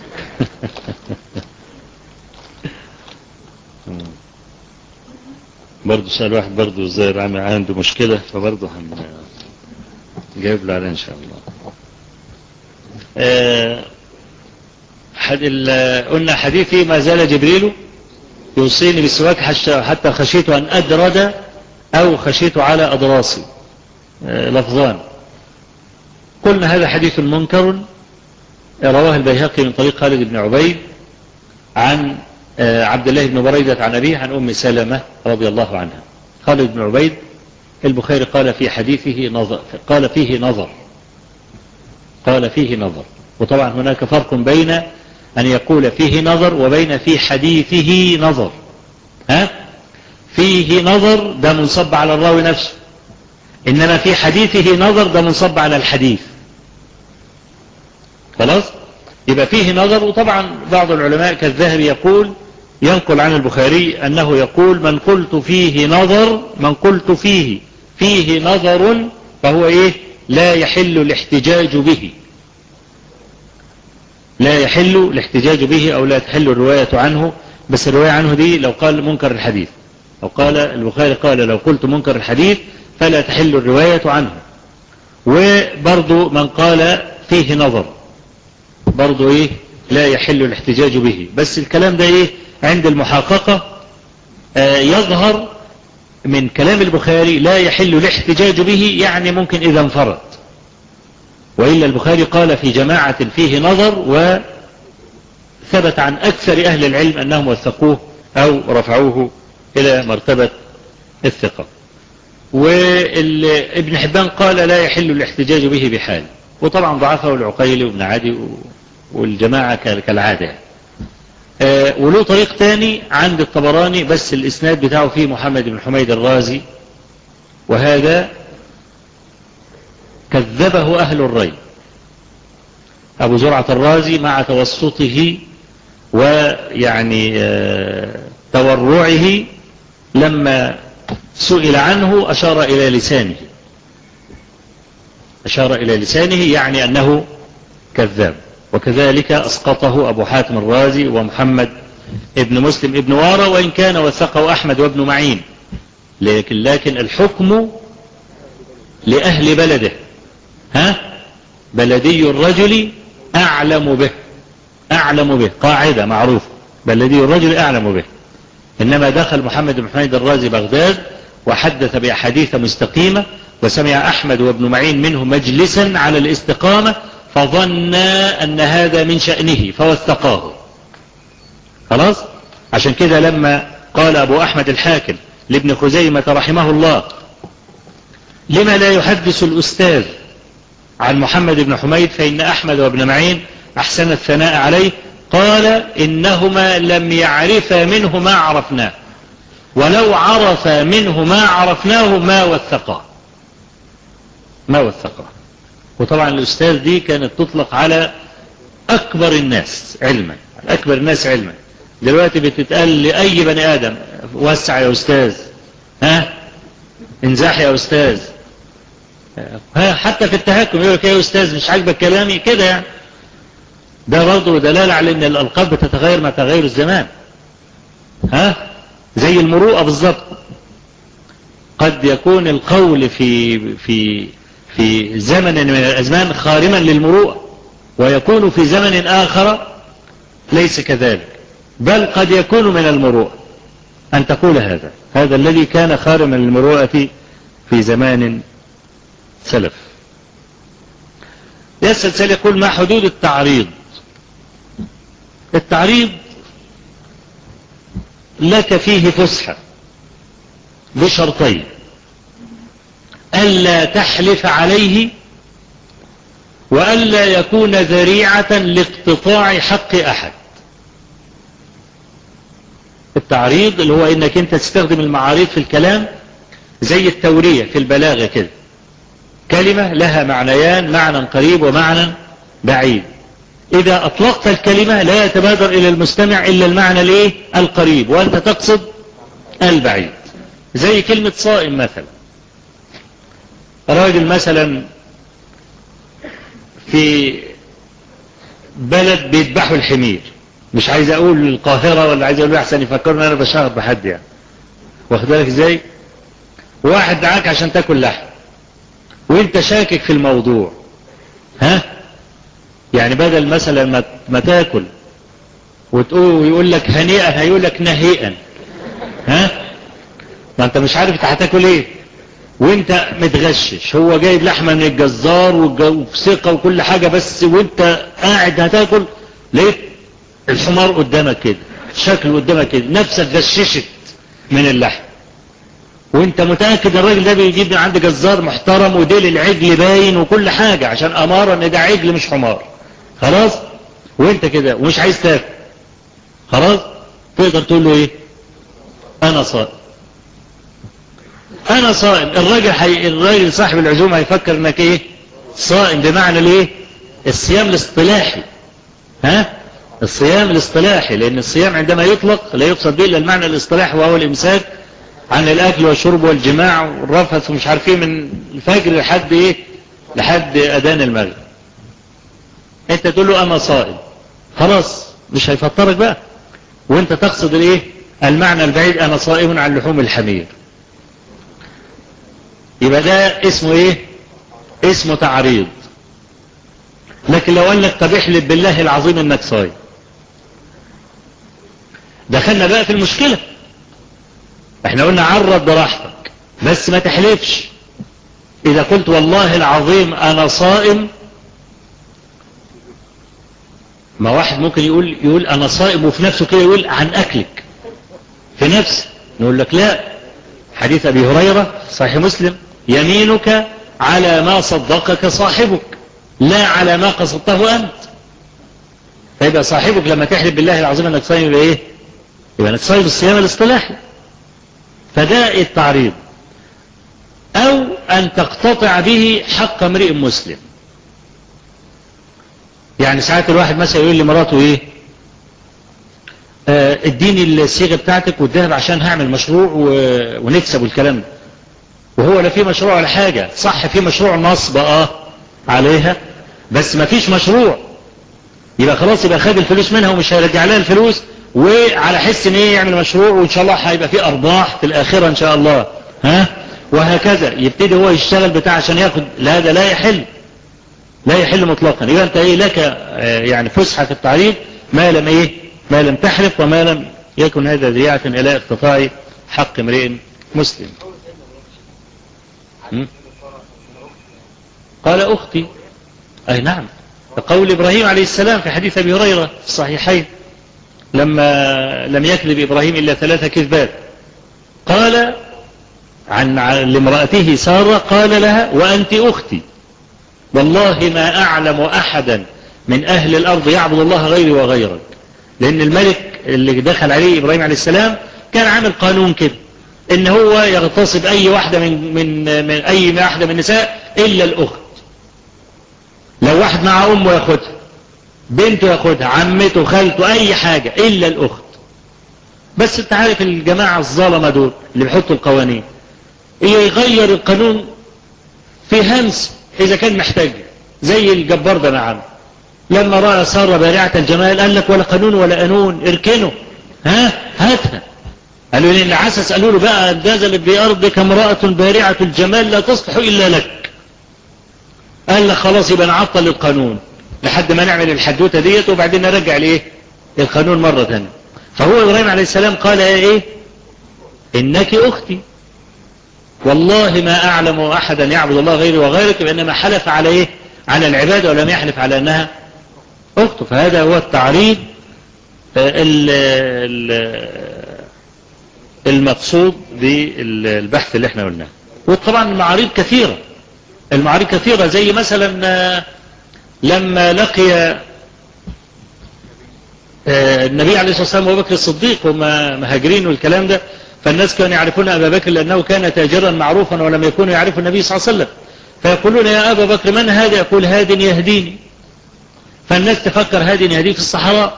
برضه سؤال واحد برضه الظاهر عنده مشكلة، فبرضه هنجاوب له عليه إن شاء الله. قلنا حديثي ما زال جبريل يوصيني بالسواك حتى خشيت أن أدرد أو خشيت على أضراسي، لفظان. قلنا هذا حديث منكر رواه البيهقي من طريق خالد بن عبيد عن عبد الله بن بريدة عن أبيه عن أم سلمة رضي الله عنها. خالد بن عبيد البخاري قال في حديثه نظر، قال فيه نظر. وطبعا هناك فرق بين أن يقول فيه نظر وبين في حديثه نظر. فيه نظر ده منصب على الراوي نفسه، إنما في حديثه نظر ده منصب على الحديث. خلاص؟ يبقى فيه نظر. وطبعا بعض العلماء كالذهبي يقول، ينقل عن البخاري أنه يقول من قلت فيه نظر فهو إيه؟ لا يحل الاحتجاج به أو لا تحل الرواية عنه. بس الرواية عنه دي لو قال منكر الحديث، لو قال البخاري قال لو قلت منكر الحديث فلا تحل الرواية عنه. وبرضو من قال فيه نظر برضو إيه؟ لا يحل الاحتجاج به. بس الكلام ده إيه؟ عند المحققة يظهر من كلام البخاري لا يحل الاحتجاج به، يعني ممكن إذا انفرد، وإلا البخاري قال في جماعة فيه نظر، وثبت عن أكثر أهل العلم أنهم وثقوه أو رفعوه إلى مرتبة الثقة. وابن حبان قال لا يحل الاحتجاج به بحال، وطبعا ضعفه العقيلي وابن عدي والجماعة كالعادة. وله طريق تاني عند الطبراني بس الإسناد بتاعه فيه محمد بن حميد الرازي، وهذا كذبه أهل الري. أبو زرعة الرازي مع توسطه ويعني تورعه لما سئل عنه أشار إلى لسانه يعني أنه كذاب. وكذلك أسقطه أبو حاتم الرازي ومحمد ابن مسلم ابن وارى، وإن كان وثقه أحمد وابن معين، لكن الحكم لأهل بلده. بلدي الرجل أعلم به، قاعدة معروفة، بلدي الرجل أعلم به. إنما دخل محمد بن حميد الرازي بغداد وحدث بأحاديث مستقيمة، وسمع أحمد وابن معين منه مجلسا على الاستقامة، فظن أن هذا من شأنه فوثقاه. خلاص؟ عشان كده لما قال أبو أحمد الحاكم لابن خزيمة رحمه الله لما لا يحدث الأستاذ عن محمد بن حميد فإن أحمد وابن معين أحسن الثناء عليه، قال إنهما لم يعرفا منه ما عرفناه، ولو عرف منه ما عرفناه ما وثقه. وطبعا الأستاذ دي كانت تطلق على أكبر الناس علما. دلوقتي بتتقال لأي بني آدم وسع يا أستاذ، انزاح يا أستاذ، حتى في التهكم يقول لك يا أستاذ مش عاجبك كلامي كده يعني. ده برضه دلالة على ان الألقاب بتتغير مع تغير الزمان. زي المروءة بالظبط. قد يكون القول في زمن من الأزمان خارما للمروءة، ويكون في زمن آخر ليس كذلك، بل قد يكون من المروءة أن تقول هذا الذي كان خارما للمروءة في زمان سلف. يسأل يقول: ما حدود التعريض؟ التعريض لك فيه فسحة بشرطين: ألا تحلف عليه، وألا يكون ذريعة لاقتطاع حق أحد. التعريض اللي هو انك انت تستخدم المعاريض في الكلام، زي التورية في البلاغة كده، كلمة لها معنيان، معنى قريب ومعنى بعيد. إذا أطلقت الكلمة لا يتبادر إلى المستمع إلا المعنى القريب، وأنت تقصد البعيد. زي كلمة صائم مثلا. راجل مثلا في بلد بيذبحوا الحمير، مش عايز اقول القاهرة ولا عايز اقول احسن يفكرني انا بشهر بحد يعني، واخد بالك ازاي؟ واحد دعاك عشان تاكل لحم وانت شاكك في الموضوع، يعني بدل مثلا ما تاكل وتقول يقول لك هنيئا، هيقول لك نهيئا. ما انت مش عارف انت هتاكل ايه، وانت متغشش. هو جايب لحمة من الجزار وثقة وكل حاجة، بس وانت قاعد هتاكل لقيت الحمار قدامك كده، شكله قدامك كده، نفسك غششت من اللحم، وانت متأكد الراجل ده بيجيب من عند جزار محترم وديل العجل باين وكل حاجة عشان امارة ان ده عجل مش حمار. خلاص، وانت كده ومش عايز تاكل، خلاص تقدر تقول له ايه؟ انا صائم. انا صائم. الراجل صاحب العزومة هيفكر انك ايه؟ صائم، بمعنى الايه؟ الصيام الاصطلاحي. الصيام الاصطلاحي، لان الصيام عندما يطلق لا يقصد به الا المعنى الاصطلاحي، وهو الامساك عن الاكل والشرب والجماع والرفث ومش عارف ايه من الفجر لحد ايه؟ لحد اذان المغرب. انت تقول له انا صائم، خلاص مش هيفطرك بقى، وانت تقصد الايه؟ المعنى البعيد: انا صائم عن لحوم الحمير. يبقى ده اسمه ايه؟ اسمه تعريض. لكن لو قال لك طب احلف بالله العظيم انك صايم، دخلنا بقى في المشكلة. احنا قلنا عرض براحتك بس ما تحلفش. اذا قلت والله العظيم انا صائم، ما واحد ممكن يقول انا صائم وفي نفسه كده يقول عن اكلك في نفسه، نقول لك لا. حديث ابي هريرة صحيح مسلم: يمينك على ما صدقك صاحبك لا على ما قصدته انت. فيبقى صاحبك لما تحلف بالله العظيم انك صايم يبقى ايه؟ يبقى انك صايم الصيام الاصطلاحي. فده التعريض. او ان تقتطع به حق امرئ مسلم. يعني ساعات الواحد مثلا يقول لمراته ايه؟ اديني الصيغه بتاعتك والذهب عشان هعمل مشروع ونكسب والكلام ده، وهو لا في مشروع ولا حاجه. صح في مشروع نصب عليها، بس ما فيش مشروع. يبقى خلاص، يبقى خد الفلوس منها ومش هيرجع لها الفلوس، وعلى حس ان ايه؟ يعمل مشروع وان شاء الله هيبقى فيه ارباح في الاخره ان شاء الله، وهكذا يبتدي هو يشتغل بتاع عشان ياخد. لا، هذا لا يحل، لا يحل مطلقا. يبقى انت ايه لك يعني فسحه في التعريض ما لم ايه؟ ما لم تحلف وما لم يكن هذا ذريعه الى اقتطاع حق امرئ مسلم. قال اختي، اي نعم، قول ابراهيم عليه السلام في حديث ابي هريره في الصحيحين لما لم يكذب ابراهيم الا 3 كذبات، قال عن لامرأته سارة، قال لها: وأنت أختي، والله ما أعلم أحدا من أهل الأرض يعبد الله غيري وغيرك. لأن الملك اللي دخل عليه إبراهيم عليه السلام كان عامل قانون كده، إن هو يغتصب أي واحدة من أي واحدة من النساء إلا الأخت. لو واحد مع أمه ياخدها، بنته ياخدها، عمته، خالته، أي حاجة إلا الأخت. بس أنت عارف الجماعة الظالمة دول اللي بيحطوا القوانين يغير القانون في همس إذا كان محتاج، زي الجبار ده. نعم، لما رأى سارة بارعة الجمال قال لك ولا قانون ولا قانون اركنه، هاتها. قالوا لي العسس قالوا له بقى نزلت بأرضك امرأة بارعة الجمال لا تصلح إلا لك. قال لك خلاص يبقى نعطل القانون لحد ما نعمل الحدوتة ديت وبعدين نرجع لإيه القانون مرة ثانية. فهو إبراهيم عليه السلام قال إيه إنك أختي والله ما أعلم أحدا يعبد الله غيري وغيرك، وإنما حلف على إيه على العبادة ولم يحلف على أنها أخته. فهذا هو التعريض المقصود بالبحث اللي احنا قلناه. وطبعا المعارض كثيرة زي مثلا لما لقي النبي عليه الصلاة والسلام وابو بكر الصديق وما مهاجرين والكلام ده، فالناس كانوا يعرفون أبا بكر لأنه كان تاجرا معروفا ولم يكونوا يعرفوا النبي صلى الله عليه وسلم، فيقولون يا أبا بكر من هذا؟ يقول هاد يهديني. فالناس تفكر هاد يهدي في الصحراء،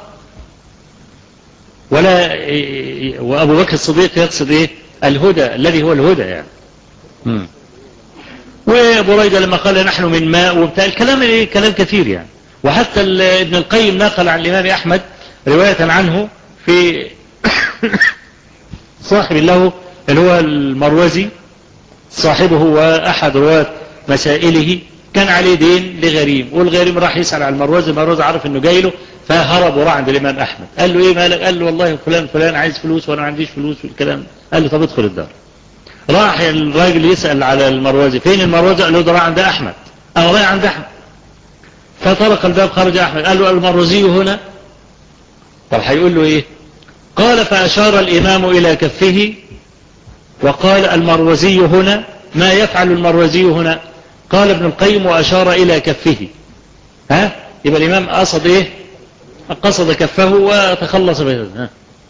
وأبو بكر الصديق يقصد إيه الهدى الذي هو الهدى يعني. وبريدة لما قال نحن من ماء وبتاع الكلام إيه كلام كثير يعني. وحتى ابن القيم نقل عن الإمام أحمد رواية عنه في صاحب له اللي هو المروزي صاحبه وأحد رواة مسائله كان عليه دين لغريم، والغريم راح يسأل على المروزي عرف انه جاي له فهرب وراح عند الإمام أحمد. قال له ايه مالك؟ قال له والله فلان عايز فلوس وانا ما عنديش فلوس والكلام. قال له طب ادخل الدار. راح الراجل يسأل على المروزي فين المروزي؟ قال له ده راح عند أحمد. راح عند أحمد. فطرق الباب خرج أحمد قال له المروزي هنا. طب هيقول له ايه؟ قال فأشار الإمام إلى كفه وقال المروزي هنا. ما يفعل المروزي هنا؟ قال ابن القيم وأشار إلى كفه. يبقى الإمام قصد إيه؟ قصد كفه وتخلص به.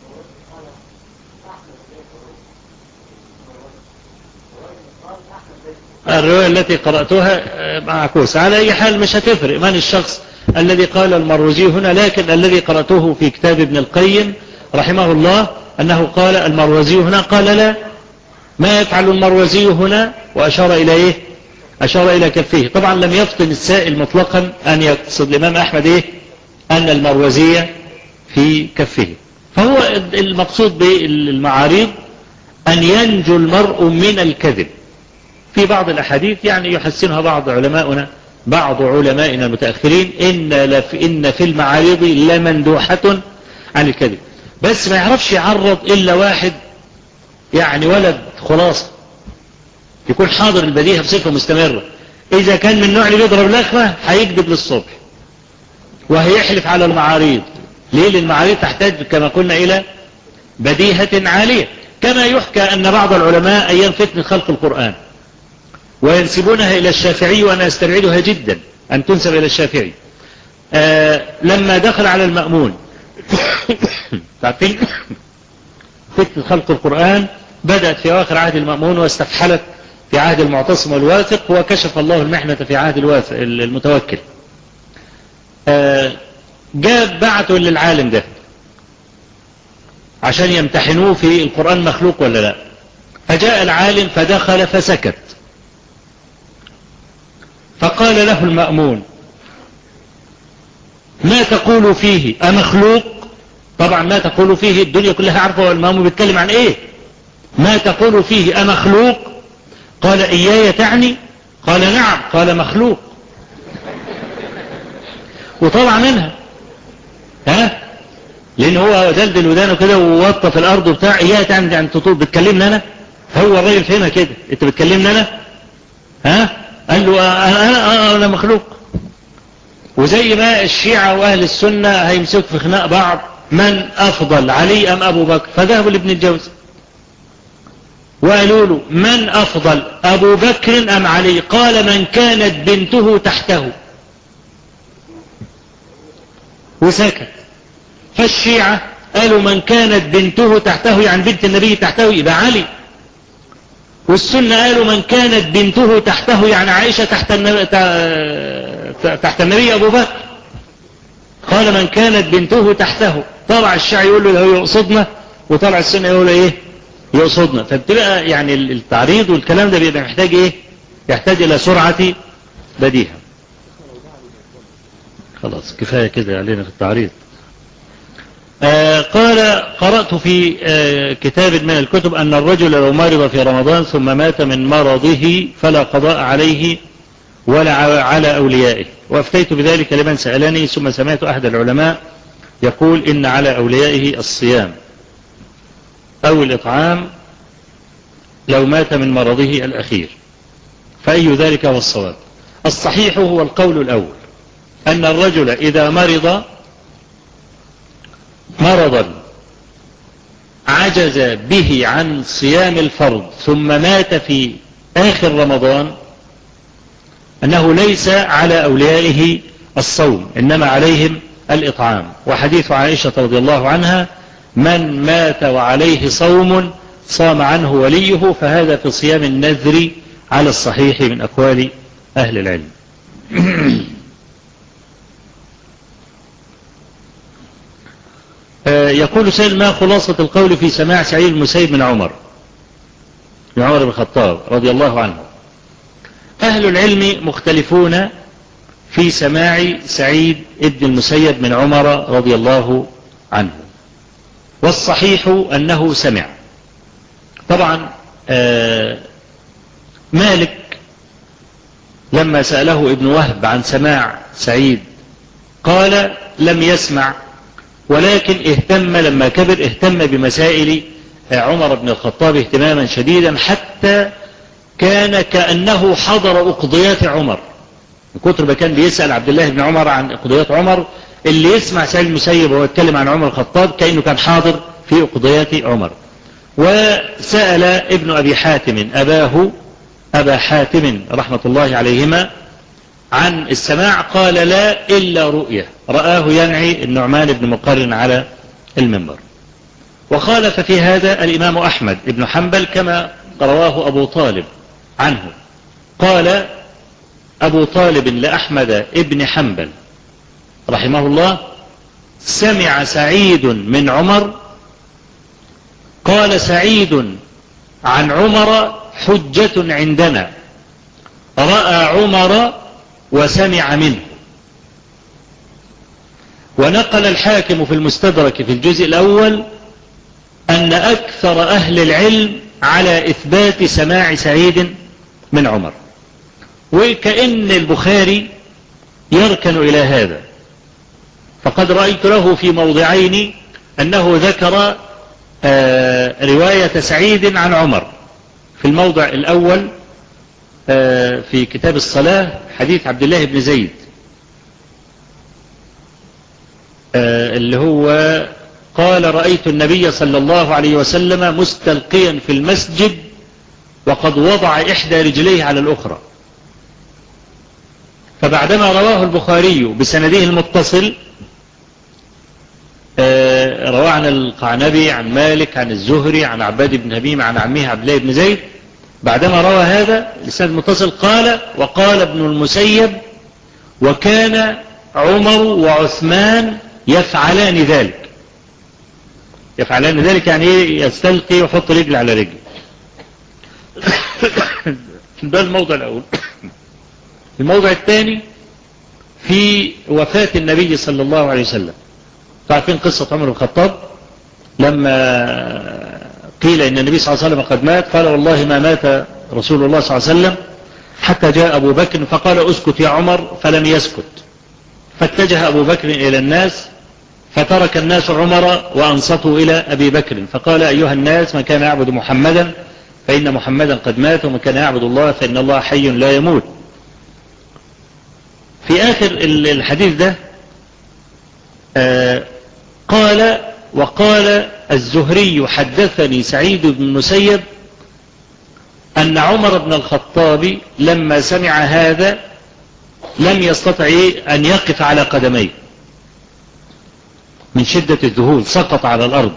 الرواية التي قرأتها معكوسة. على أي حال مش هتفرق من الشخص الذي قال المروزي هنا، لكن الذي قرأته في كتاب ابن القيم رحمه الله أنه قال المروزي هنا. قال لا، ما يفعل المروزي هنا؟ وأشار إلى إيه؟ أشار إلى كفه. طبعا لم يفطن السائل مطلقا أن يقصد الإمام أحمد إيه؟ أن المروزي في كفه. فهو المقصود بالمعاريض أن ينجو المرء من الكذب. في بعض الأحاديث يعني يحسنها بعض علمائنا المتأخرين إن في المعارض لمندوحة عن الكذب، بس ما يعرفش يعرض إلا واحد يعني ولد خلاص يكون حاضر البديهة بصفة مستمرة. إذا كان من النوع اللي بيضرب لخمة هيكذب للصبح وهيحلف على المعاريض. ليه؟ لأن المعاريض تحتاج كما قلنا إلى بديهة عالية. كما يحكى أن بعض العلماء أيام فتنة خلق القرآن وينسبونها إلى الشافعي، وأنا أستبعدها جدا أن تنسب إلى الشافعي. لما دخل على المأمون فتنة خلق القرآن بدأت في آخر عهد المأمون واستفحلت في عهد المعتصم والواثق، وكشف الله المحنة في عهد المتوكل. بعته للعالم ده عشان يمتحنوه في القرآن مخلوق ولا لا. فجاء العالم فدخل فسكت، فقال له المأمون ما تقول فيه أمخلوق؟ طبعا ما تقول فيه الدنيا كلها عارفة والمأمون بيتكلم عن ايه. ما تقول فيه أمخلوق؟ قال إياي تعني؟ قال نعم. قال مخلوق. وطلع منها لأن هو دلدل ودانه كده ووطى في الأرض وبتاع. إياي تعني يعني بتكلمني أنا؟ هو الراجل فهمها كده، أنت بتكلمني أنا؟ قال له أنا مخلوق. وزي ما الشيعة وأهل السنة هيمسكوا في خناق بعض من أفضل علي أم أبو بكر، فذهبوا لابن الجوزي وقالوا له من أفضل أبو بكر أم علي؟ قال من كانت بنته تحته، وسكت. فالشيعة قالوا من كانت بنته تحته يعني بنت النبي تحته يبقى علي، والسنة قالوا من كانت بنته تحته يعني عائشة تحت النبي أبو بكر. قال من كانت بنته تحته. طلع الشيعي يقول له ده يقصدنا، وطلع السنة يقول ايه يقصدنا. فبتبقى يعني التعريض والكلام ده بيبقى محتاج ايه؟ يحتاج الى سرعة بديهة. خلاص كفاية كده علينا في التعريض. قال قرأت في كتاب من الكتب أن الرجل لو مرض في رمضان ثم مات من مرضه فلا قضاء عليه ولا على أوليائه، وأفتيت بذلك لمن سألني، ثم سمعت أحد العلماء يقول إن على أوليائه الصيام أو الإطعام لو مات من مرضه الأخير، فأي ذلك هو الصواب؟ الصحيح هو القول الأول، أن الرجل إذا مرض مرضا عجز به عن صيام الفرض ثم مات في آخر رمضان أنه ليس على أوليائه الصوم، إنما عليهم الإطعام. وحديث عائشة رضي الله عنها: من مات وعليه صوم صام عنه وليه، فهذا في صيام النذر على الصحيح من أقوال أهل العلم. يقول سائل: ما خلاصة القول في سماع سعيد المسيب من عمر بن الخطاب رضي الله عنه؟ أهل العلم مختلفون في سماع سعيد ابن المسيب من عمر رضي الله عنه، والصحيح أنه سمع. طبعا مالك لما سأله ابن وهب عن سماع سعيد قال لم يسمع، ولكن اهتم لما كبر اهتم بمسائل عمر بن الخطاب اهتماما شديدا، حتى كان كأنه حضر أقضيات عمر، من كتر ما كان بيسأل عبد الله بن عمر عن أقضيات عمر. اللي يسمع سعيد المسيب وهو يتكلم عن عمر الخطاب كأنه كان حاضر في أقضيات عمر. وسأل ابن أبي حاتم أبا حاتم رحمة الله عليهما عن السماع، قال لا إلا رؤية رآه ينعي النعمان بن مقرن على المنبر. وخالف في هذا الإمام أحمد بن حنبل كما رواه أبو طالب عنه، قال أبو طالب لأحمد بن حنبل رحمه الله: سمع سعيد من عمر، قال سعيد عن عمر حجة عندنا، رأى عمر وسمع منه. ونقل الحاكم في المستدرك في الجزء الأول أن أكثر أهل العلم على إثبات سماع سعيد من عمر، وكأن البخاري يركن إلى هذا، فقد رأيت له في موضعين أنه ذكر رواية سعيد عن عمر. في الموضع الأول في كتاب الصلاة حديث عبد الله بن زيد اللي هو قال: رأيت النبي صلى الله عليه وسلم مستلقيا في المسجد وقد وضع إحدى رجليه على الأخرى. فبعدما رواه البخاري بسنده المتصل، رواه عن القعنبي عن مالك عن الزهري عن عباد بن هميم عن عمه عبد الله بن زيد، بعدما روى هذا الإسناد المتصل قال: وقال ابن المسيب: وكان عمر وعثمان يفعلان ذلك. يفعلان ذلك يعني يستلقي ويحط رجل على رجل. ده الموضع الأول. الموضع الثاني في وفاة النبي صلى الله عليه وسلم. تعرفين قصة عمر بن الخطاب لما قيل إن النبي صلى الله عليه وسلم قد مات، قال: والله ما مات رسول الله صلى الله عليه وسلم حتى جاء أبو بكر فقال: اسكت يا عمر، فلم يسكت. فاتجه أبو بكر إلى الناس فترك الناس عمر وأنصتوا إلى أبي بكر، فقال: أيها الناس، من كان يعبد محمدا فإن محمدا قد مات، ومن كان يعبد الله فإن الله حي لا يموت. في آخر الحديث ده قال: وقال الزهري: حدثني سعيد بن المسيب أن عمر بن الخطاب لما سمع هذا لم يستطع أن يقف على قدميه من شدة الذهول، سقط على الأرض.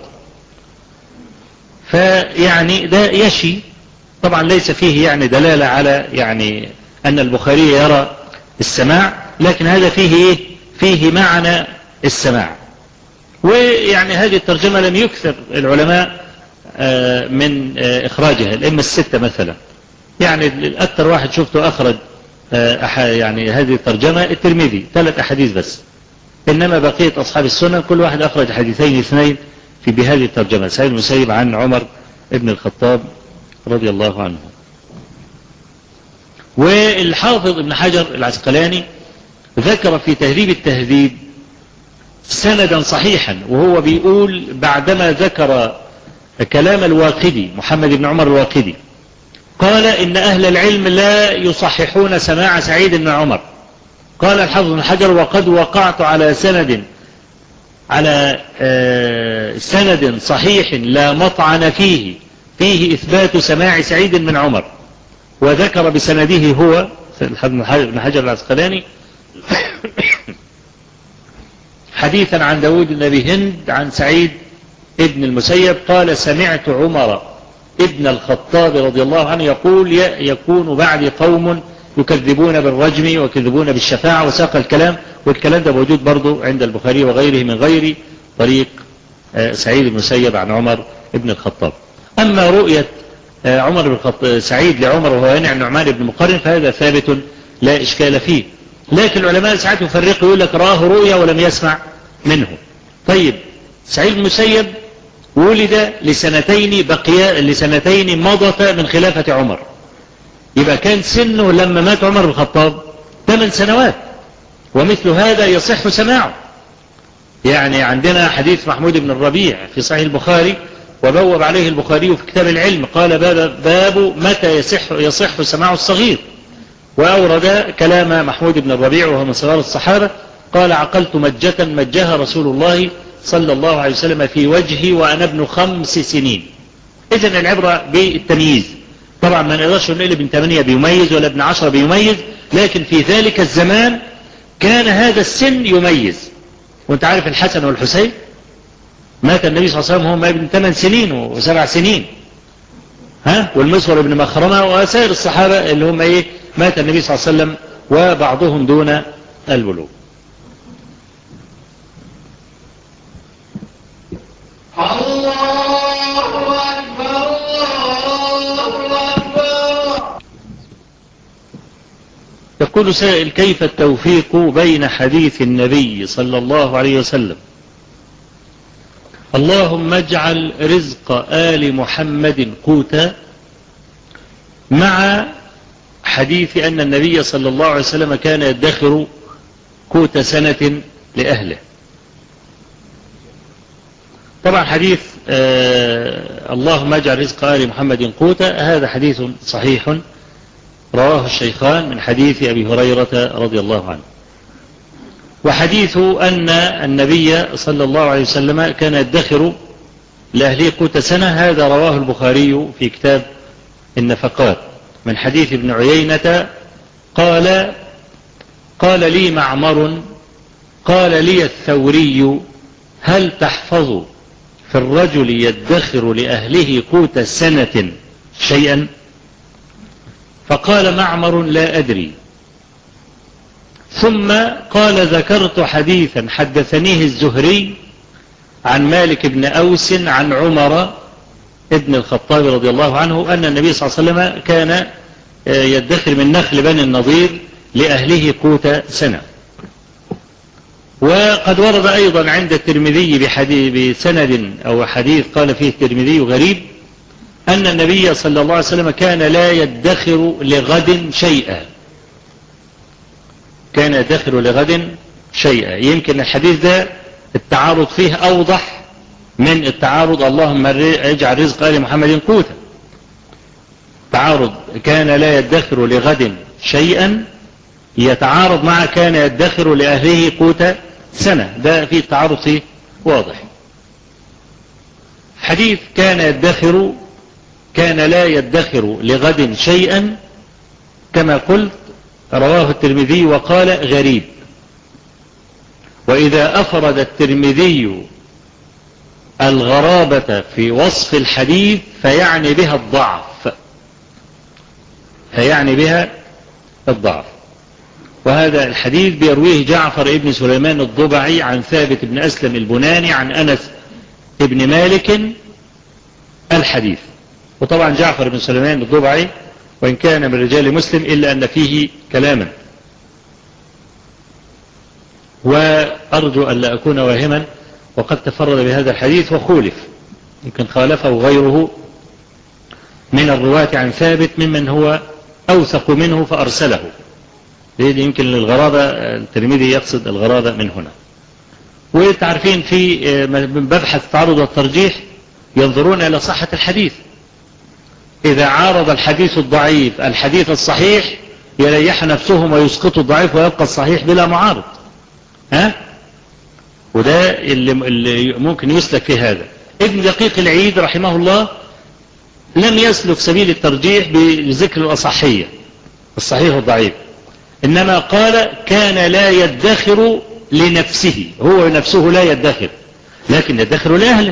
فيعني ده يشي، طبعا ليس فيه يعني دلالة على يعني أن البخاري يرى السماع، لكن هذا فيه معنى السماع. ويعني هذه الترجمة لم يكثر العلماء من إخراجها، الأئمة الستة مثلا، يعني الأكثر واحد شفته أخرج يعني هذه الترجمة الترمذي 3 أحاديث بس، إنما بقية أصحاب السنن كل واحد أخرج حديثين اثنين في بهذه الترجمة. سعيد بن المسيب عن عمر ابن الخطاب رضي الله عنه. والحافظ ابن حجر العسقلاني ذكر في تهذيب التهذيب سندا صحيحا، وهو بيقول بعدما ذكر كلام الواقدي محمد بن عمر الواقدي قال إن أهل العلم لا يصححون سماع سعيد بن عمر. قال الحافظ بن حجر وقد وقعت على سند صحيح لا مطعن فيه إثبات سماع سعيد بن عمر. وذكر بسنده هو ابن حجر العسقلاني حديثا عن داود بن أبي هند عن سعيد ابن المسيب قال سمعت عمر ابن الخطاب رضي الله عنه يقول يكون بعد قوم يكذبون بالرجم ويكذبون بالشفاعة، وساق الكلام، والكلام ده موجود برضو عند البخاري وغيره من غير طريق سعيد بن المسيب عن عمر ابن الخطاب. أما رؤية سعيد لعمر وهو ينع النعمان بن مقرن فهذا ثابت لا إشكال فيه، لكن العلماء ساعات يفرقوا يقول لك راه رؤيا ولم يسمع منه. طيب سعيد بن المسيب ولد لسنتين مضت من خلافة عمر، يبقى كان سنه لما مات عمر بن الخطاب 8 سنوات، ومثل هذا يصح سماعه. يعني عندنا حديث محمود بن الربيع في صحيح البخاري وبوب عليه البخاري في كتاب العلم قال باب متى يصح سماع الصغير، وأورد كلام محمود بن الربيع وهو من صغار الصحابة قال عقلت مجة مجها رسول الله صلى الله عليه وسلم في وجهي وأنا ابن 5 سنين. إذن العبرة بالتمييز، طبعا ما نقدرش نقول ابن 8 بيميز ولا ابن 10 بيميز، لكن في ذلك الزمان كان هذا السن يميز. وانت عارف الحسن والحسين مات النبي صلى الله عليه وسلم هم ابن 8 سنين و7 سنين، والمسور بن مخرمة وسائر الصحابة اللي هم مات النبي صلى الله عليه وسلم وبعضهم دون البلوغ. يقول سائل كيف التوفيق بين حديث النبي صلى الله عليه وسلم اللهم اجعل رزق آل محمد قوتا مع حديث أن النبي صلى الله عليه وسلم كان يدخر قوت سنة لأهله؟ طبعا حديث اللهم اجعل رزق آل محمد قوتا هذا حديث صحيح رواه الشيخان من حديث أبي هريرة رضي الله عنه. وحديث أن النبي صلى الله عليه وسلم كان يدخر لأهله قوت سنة هذا رواه البخاري في كتاب النفقات من حديث ابن عيينة قال لي معمر قال لي الثوري هل تحفظ في الرجل يدخر لأهله قوت سنة شيئا؟ فقال معمر لا أدري. ثم قال ذكرت حديثا حدثنيه الزهري عن مالك بن أوس عن عمر ابن الخطاب رضي الله عنه أن النبي صلى الله عليه وسلم كان يدخر من نخل بني النضير لأهله قوت سنة. وقد ورد أيضا عند الترمذي بسند أو حديث قال فيه الترمذي غريب أن النبي صلى الله عليه وسلم كان لا يدخر لغد شيئا، كان يدخر لغد شيئا. يمكن الحديث ده التعارض فيه أوضح من التعارض اللهم اجعل رزق آل محمد قوتا. تعارض كان لا يدخر لغد شيئا يتعارض مع كان يدخر لأهله قوت سنة، ده فيه التعارض فيه واضح. حديث كان لا يدخر لغد شيئا كما قلت رواه الترمذي وقال غريب. وإذا أفرد الترمذي الغرابة في وصف الحديث فيعني بها الضعف. وهذا الحديث بيرويه جعفر ابن سليمان الضبعي عن ثابت بن أسلم البناني عن أنس ابن مالك الحديث. وطبعا جعفر بن سليمان الضبعي وإن كان من رجال مسلم إلا أن فيه كلاما. وأرجو أن لا أكون واهما، وقد تفرد بهذا الحديث وخولف، يمكن خالفه غيره من الرواة عن ثابت ممن هو أوثق منه فأرسله، يمكن للغرابة، الترمذي يقصد الغرابة من هنا. وتعرفين في مبحث التعارض والترجيح ينظرون إلى صحة الحديث، إذا عارض الحديث الضعيف الحديث الصحيح يريح نفسهم ويسقط الضعيف ويبقى الصحيح بلا معارض. وده اللي ممكن يسلك في هذا. ابن دقيق العيد رحمه الله لم يسلك سبيل الترجيح بذكر الأصحية الصحيح والضعيف، إنما قال كان لا يدخر لنفسه، هو نفسه لا يدخر لكن يدخر لأهله،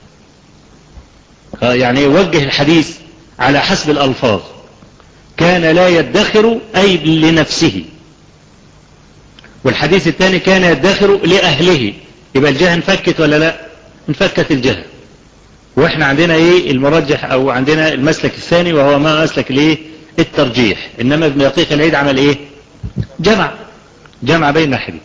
يعني يوجه الحديث على حسب الألفاظ. كان لا يدخر أي لنفسه. والحديث الثاني كان يدخر لأهله، يبقى الجهة انفكت ولا لا؟ انفكت الجهة. واحنا عندنا ايه المرجح، او عندنا المسلك الثاني وهو ما مسلك الايه الترجيح. انما ابن دقيق العيد عمل ايه؟ جمع بين الحديث.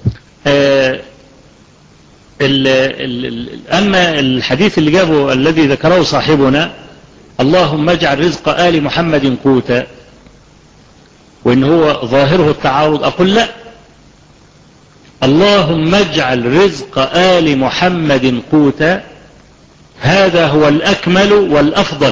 اما الحديث اللي جابه الذي ذكره صاحبنا اللهم اجعل رزق آل محمد قوتا، وان هو ظاهره التعارض، اقول لا، اللهم اجعل رزق آل محمد قوتا هذا هو الأكمل والأفضل،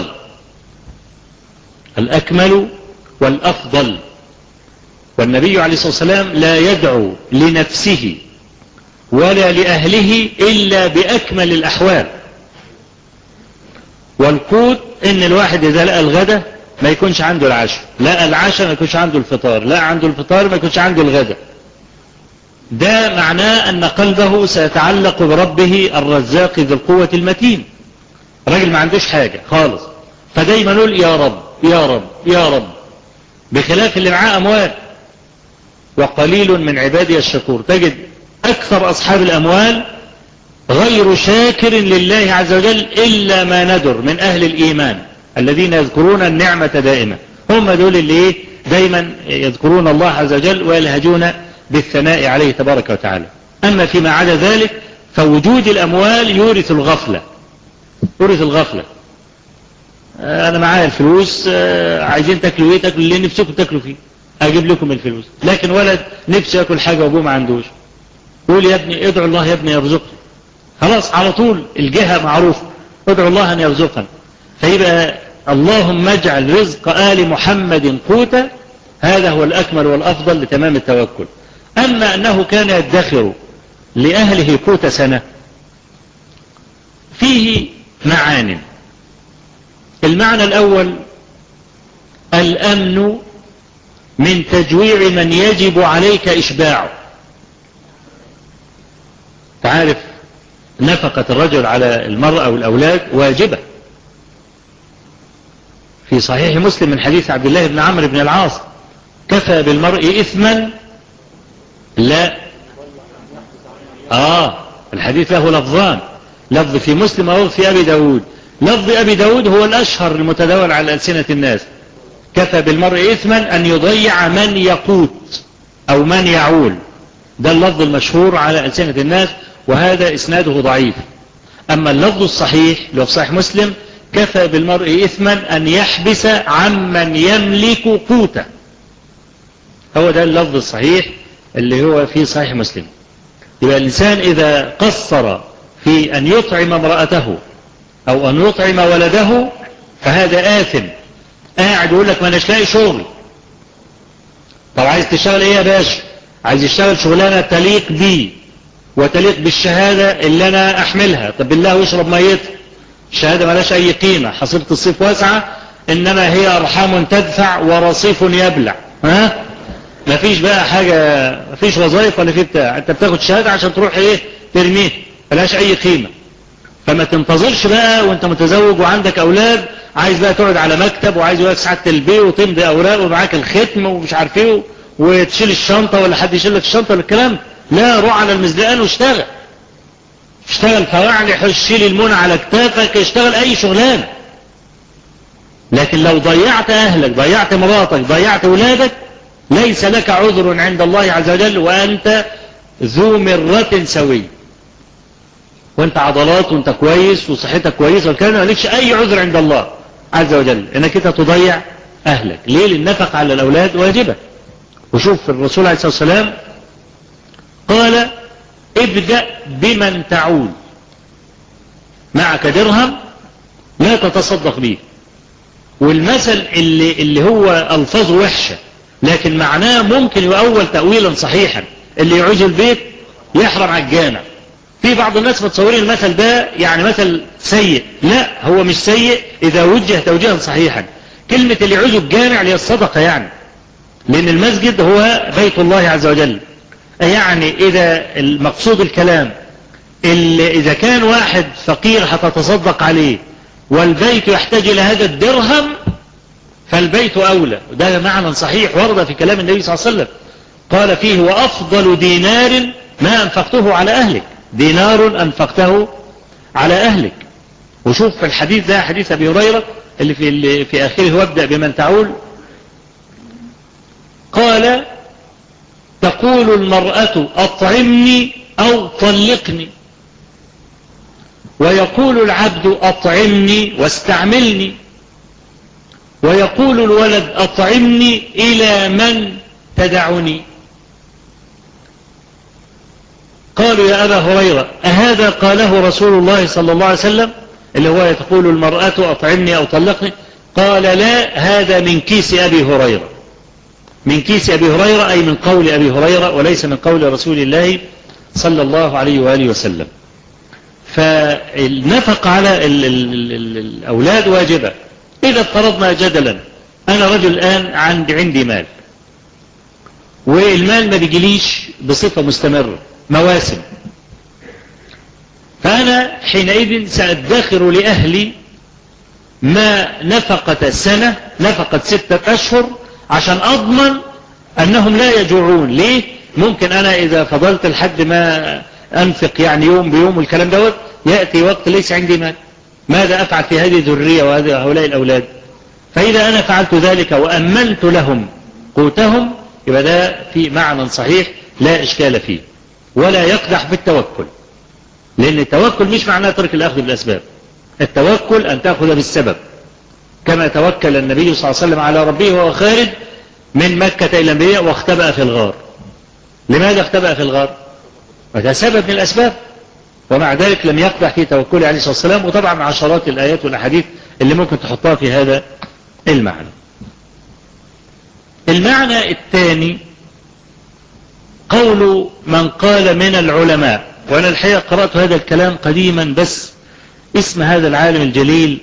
الأكمل والأفضل. والنبي عليه الصلاة والسلام لا يدعو لنفسه ولا لأهله إلا بأكمل الأحوال. والقوت إن الواحد إذا لقى الغداء ما يكونش عنده العشاء، لقى العشاء ما يكونش عنده الفطار، لقى عنده الفطار ما يكونش عنده الغداء. ده معناه أن قلبه سيتعلق بربه الرزاق ذي القوة المتين. راجل ما عندوش حاجة خالص، فدايما نقول يا رب يا رب يا رب، بخلاف اللي معاه أموال. وقليل من عبادي الشكور، تجد أكثر أصحاب الأموال غير شاكر لله عز وجل إلا ما ندر من أهل الإيمان الذين يذكرون النعمة دائما، هم دول اللي دايما يذكرون الله عز وجل ويلهجون بالثناء عليه تبارك وتعالى. أما فيما عدا ذلك فوجود الأموال يورث الغفلة، أنا معايا الفلوس، عايزين تاكلوا ايه؟ تاكلوا اللي نفسكم تاكلوا فيه، أجيب لكم الفلوس. لكن ولد نفسه ياكل حاجة وابوه ما عندوش، قول يا ابني ادعو الله يا ابني يرزقني، خلاص على طول الجهة معروفة، ادعو الله أن يرزقنا. فيبقى اللهم اجعل رزق آل محمد قوتا هذا هو الأكمل والأفضل لتمام التوكل. أما أنه كان يدخر لأهله قوت سنة فيه معان. المعنى الأول الأمن من تجويع من يجب عليك إشباعه. تعرف نفقة الرجل على المرأة والأولاد واجبة، في صحيح مسلم من حديث عبد الله بن عمرو بن العاص كفى بالمرء إثما لا الحديث له لفظان، لفظ في مسلم ولفظ في أبي داود. لفظ أبي داود هو الأشهر المتداول على ألسنة الناس، كفى بالمرء إثما أن يضيع من يقوت أو من يعول، ده اللفظ المشهور على ألسنة الناس، وهذا إسناده ضعيف. أما اللفظ الصحيح اللي هو في صحيح مسلم كفى بالمرء إثما أن يحبس عمن يملك قوته، هو ده اللفظ الصحيح اللي هو في صحيح مسلم. يبقى الإنسان إذا قصر في أن يطعم امرأته أو أن يطعم ولده فهذا آثم. قاعد يقول لك ما أناش لاقي شغل، طب عايز تشتغل إيه يا باشا؟ عايز يشتغل شغلانة تليق بي وتليق بالشهادة اللي أنا أحملها. طب بالله ويشرب ميت، الشهادة ما لاش أي قيمة، حصيلة الصيف واسعة إنما هي أرحام تدفع ورصيف يبلع. ما فيش بقى حاجة، ما فيش وظائف ولا في بتاع، أنت بتاخد شهادة عشان تروح ترميه، ما لاش أي قيمة. فما تنتظرش بقى وانت متزوج وعندك أولاد عايز بقى تقعد على مكتب وعايز يقعد ساعة البيت وتمضي أوراق ومعاك الختم ومش عارف ايه وتشيل الشنطة ولا حد يشيل لك الشنطة ولا الكلام. لا، روح على المزلقان واشتغل، فواعني شيل المنى على كتافك، اشتغل أي شغلانة. لكن لو ضيعت أهلك، ضيعت مراتك، ضيعت أولادك، ليس لك عذر عند الله عز وجل وأنت ذو مرة سوي، وانت عضلات وانت كويس وصحتك كويسة والكلام ما لكش اي عذر عند الله عز وجل انك انت تضيع اهلك. ليه؟ لان النفقة على الاولاد واجبة. وشوف الرسول عليه الصلاة والسلام قال ابدأ بمن تعول، معك درهم لا تتصدق به. والمثل اللي هو الفاظه وحشة لكن معناه ممكن يؤول تأويلا صحيحا، اللي يعوز البيت يحرم على الجامع. في بعض الناس متصورين المثل ده يعني مثل سيء، لا هو مش سيء إذا وجه توجيها صحيحا. كلمة اللي يعوز الجامع هي الصدقة يعني، لأن المسجد هو بيت الله عز وجل. يعني إذا المقصود الكلام إذا كان واحد فقير هتتصدق عليه والبيت يحتاج إلى هذا الدرهم فالبيت أولى. وده معنى صحيح ورد في كلام النبي صلى الله عليه وسلم، قال فيه وأفضل دينار ما أنفقته على أهلك، دينار أنفقته على أهلك. وشوف في الحديث ده حديث أبي هريرة اللي في آخره وابدأ بمن تعول، قال تقول المرأة أطعمني أو طلقني، ويقول العبد أطعمني واستعملني، ويقول الولد أطعمني إلى من تدعني. قالوا يا أبا هريرة أهذا قاله رسول الله صلى الله عليه وسلم اللي هو تقول المرأة أطعمني أو طلقني؟ قال لا، هذا من كيس أبي هريرة، من كيس أبي هريرة أي من قول أبي هريرة وليس من قول رسول الله صلى الله عليه وآله وسلم. فالنفق على الأولاد واجبة. إذا افترضنا جدلا أنا رجل الآن عندي مال، والمال ما بيجيليش بصفة مستمرة، مواسم، فأنا حينئذ سأدخر لأهلي ما نفقة سنة، نفقة 6 أشهر، عشان أضمن أنهم لا يجوعون. ليه؟ ممكن أنا إذا فضلت لحد ما أنفق يعني يوم بيوم والكلام دوت يأتي وقت ليس عندي مال، ماذا أفعل في هذه الذرية وهؤلاء الأولاد؟ فإذا أنا فعلت ذلك وأمنت لهم قوتهم يبقى ده في معنى صحيح لا إشكال فيه، ولا يقدح بالتوكل، لأن التوكل مش معناه ترك الأخذ بالأسباب. التوكل أن تأخذ بالسبب، كما توكل النبي صلى الله عليه وسلم على ربه وهو خارج من مكة إلى المدينة واختبأ في الغار. لماذا اختبأ في الغار؟ وده سبب من الأسباب، ومع ذلك لم يقدح في توكله عليه الصلاة والسلام. وطبعا عشرات الآيات والأحاديث اللي ممكن تحطها في هذا المعنى. المعنى الثاني قول من قال من العلماء، وأنا الحقيقة قرأت هذا الكلام قديما بس اسم هذا العالم الجليل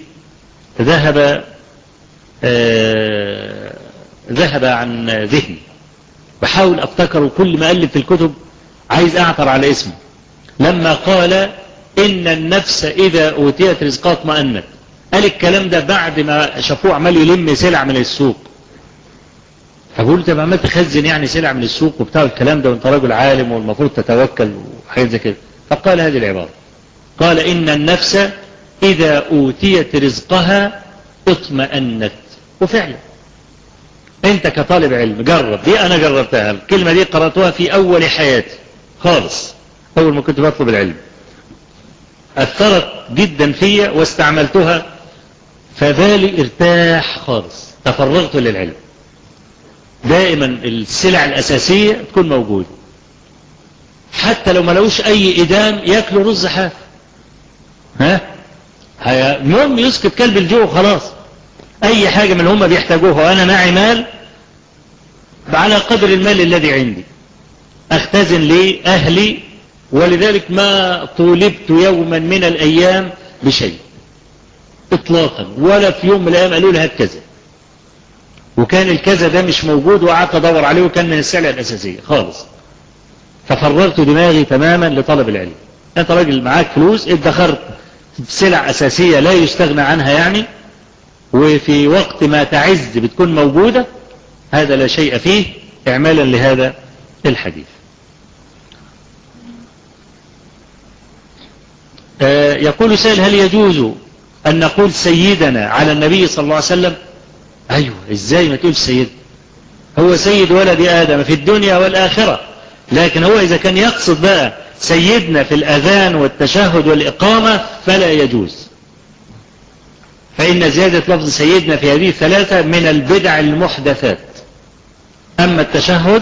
ذهب عن ذهني، بحاول أفتكر كل ما ألف في الكتب عايز أعثر على اسمه، لما قال إن النفس إذا أوتيت رزقها اطمأنت. قال الكلام ده بعد ما شافوه عمال يلم سلع من السوق، فقول انت عمال تخزن يعني سلع من السوق وبتاع الكلام ده وانت راجل عالم والمفروض تتوكل وحاجات زي كده. فقال هذه العبارة، قال إن النفس إذا أوتيت رزقها اطمأنت. وفعلا انت كطالب علم جرب دي، انا جربتها، الكلمة دي قرأتها في اول حياتي خالص اول ما كنت بطلب العلم، اثرت جدا فيا واستعملتها فبالي ارتاح خالص، تفرغت للعلم. دائما السلع الاساسية تكون موجودة، حتى لو ما لقوش اي ادام ياكلوا رز حاف، المهم يسكت كلب الجوع خلاص. اي حاجة من هم بيحتاجوها وانا معي مال على قدر المال الذي عندي اختزن لأهلي، ولذلك ما طولبت يوما من الايام بشيء اطلاقا، ولا في يوم من الايام قالوا لي هات كذا وكان الكذا ده مش موجود وقعدت ادور عليه وكان من السلع الاساسية خالص. ففرغت دماغي تماما لطلب العلم. انت راجل معاك فلوس ادخرت سلع اساسية لا يستغنى عنها يعني، وفي وقت ما تعز بتكون موجودة، هذا لا شيء فيه اعمالا لهذا الحديث. يقول سائل هل يجوز ان نقول سيدنا على النبي صلى الله عليه وسلم؟ ايوه، ازاي ما تقول سيد؟ هو سيد ولد آدم في الدنيا والآخرة، لكن هو إذا كان يقصد بقى سيدنا في الأذان والتشهد والإقامة فلا يجوز، فإن زيادة لفظ سيدنا في هذه الثلاثة من البدع المحدثات. أما التشهد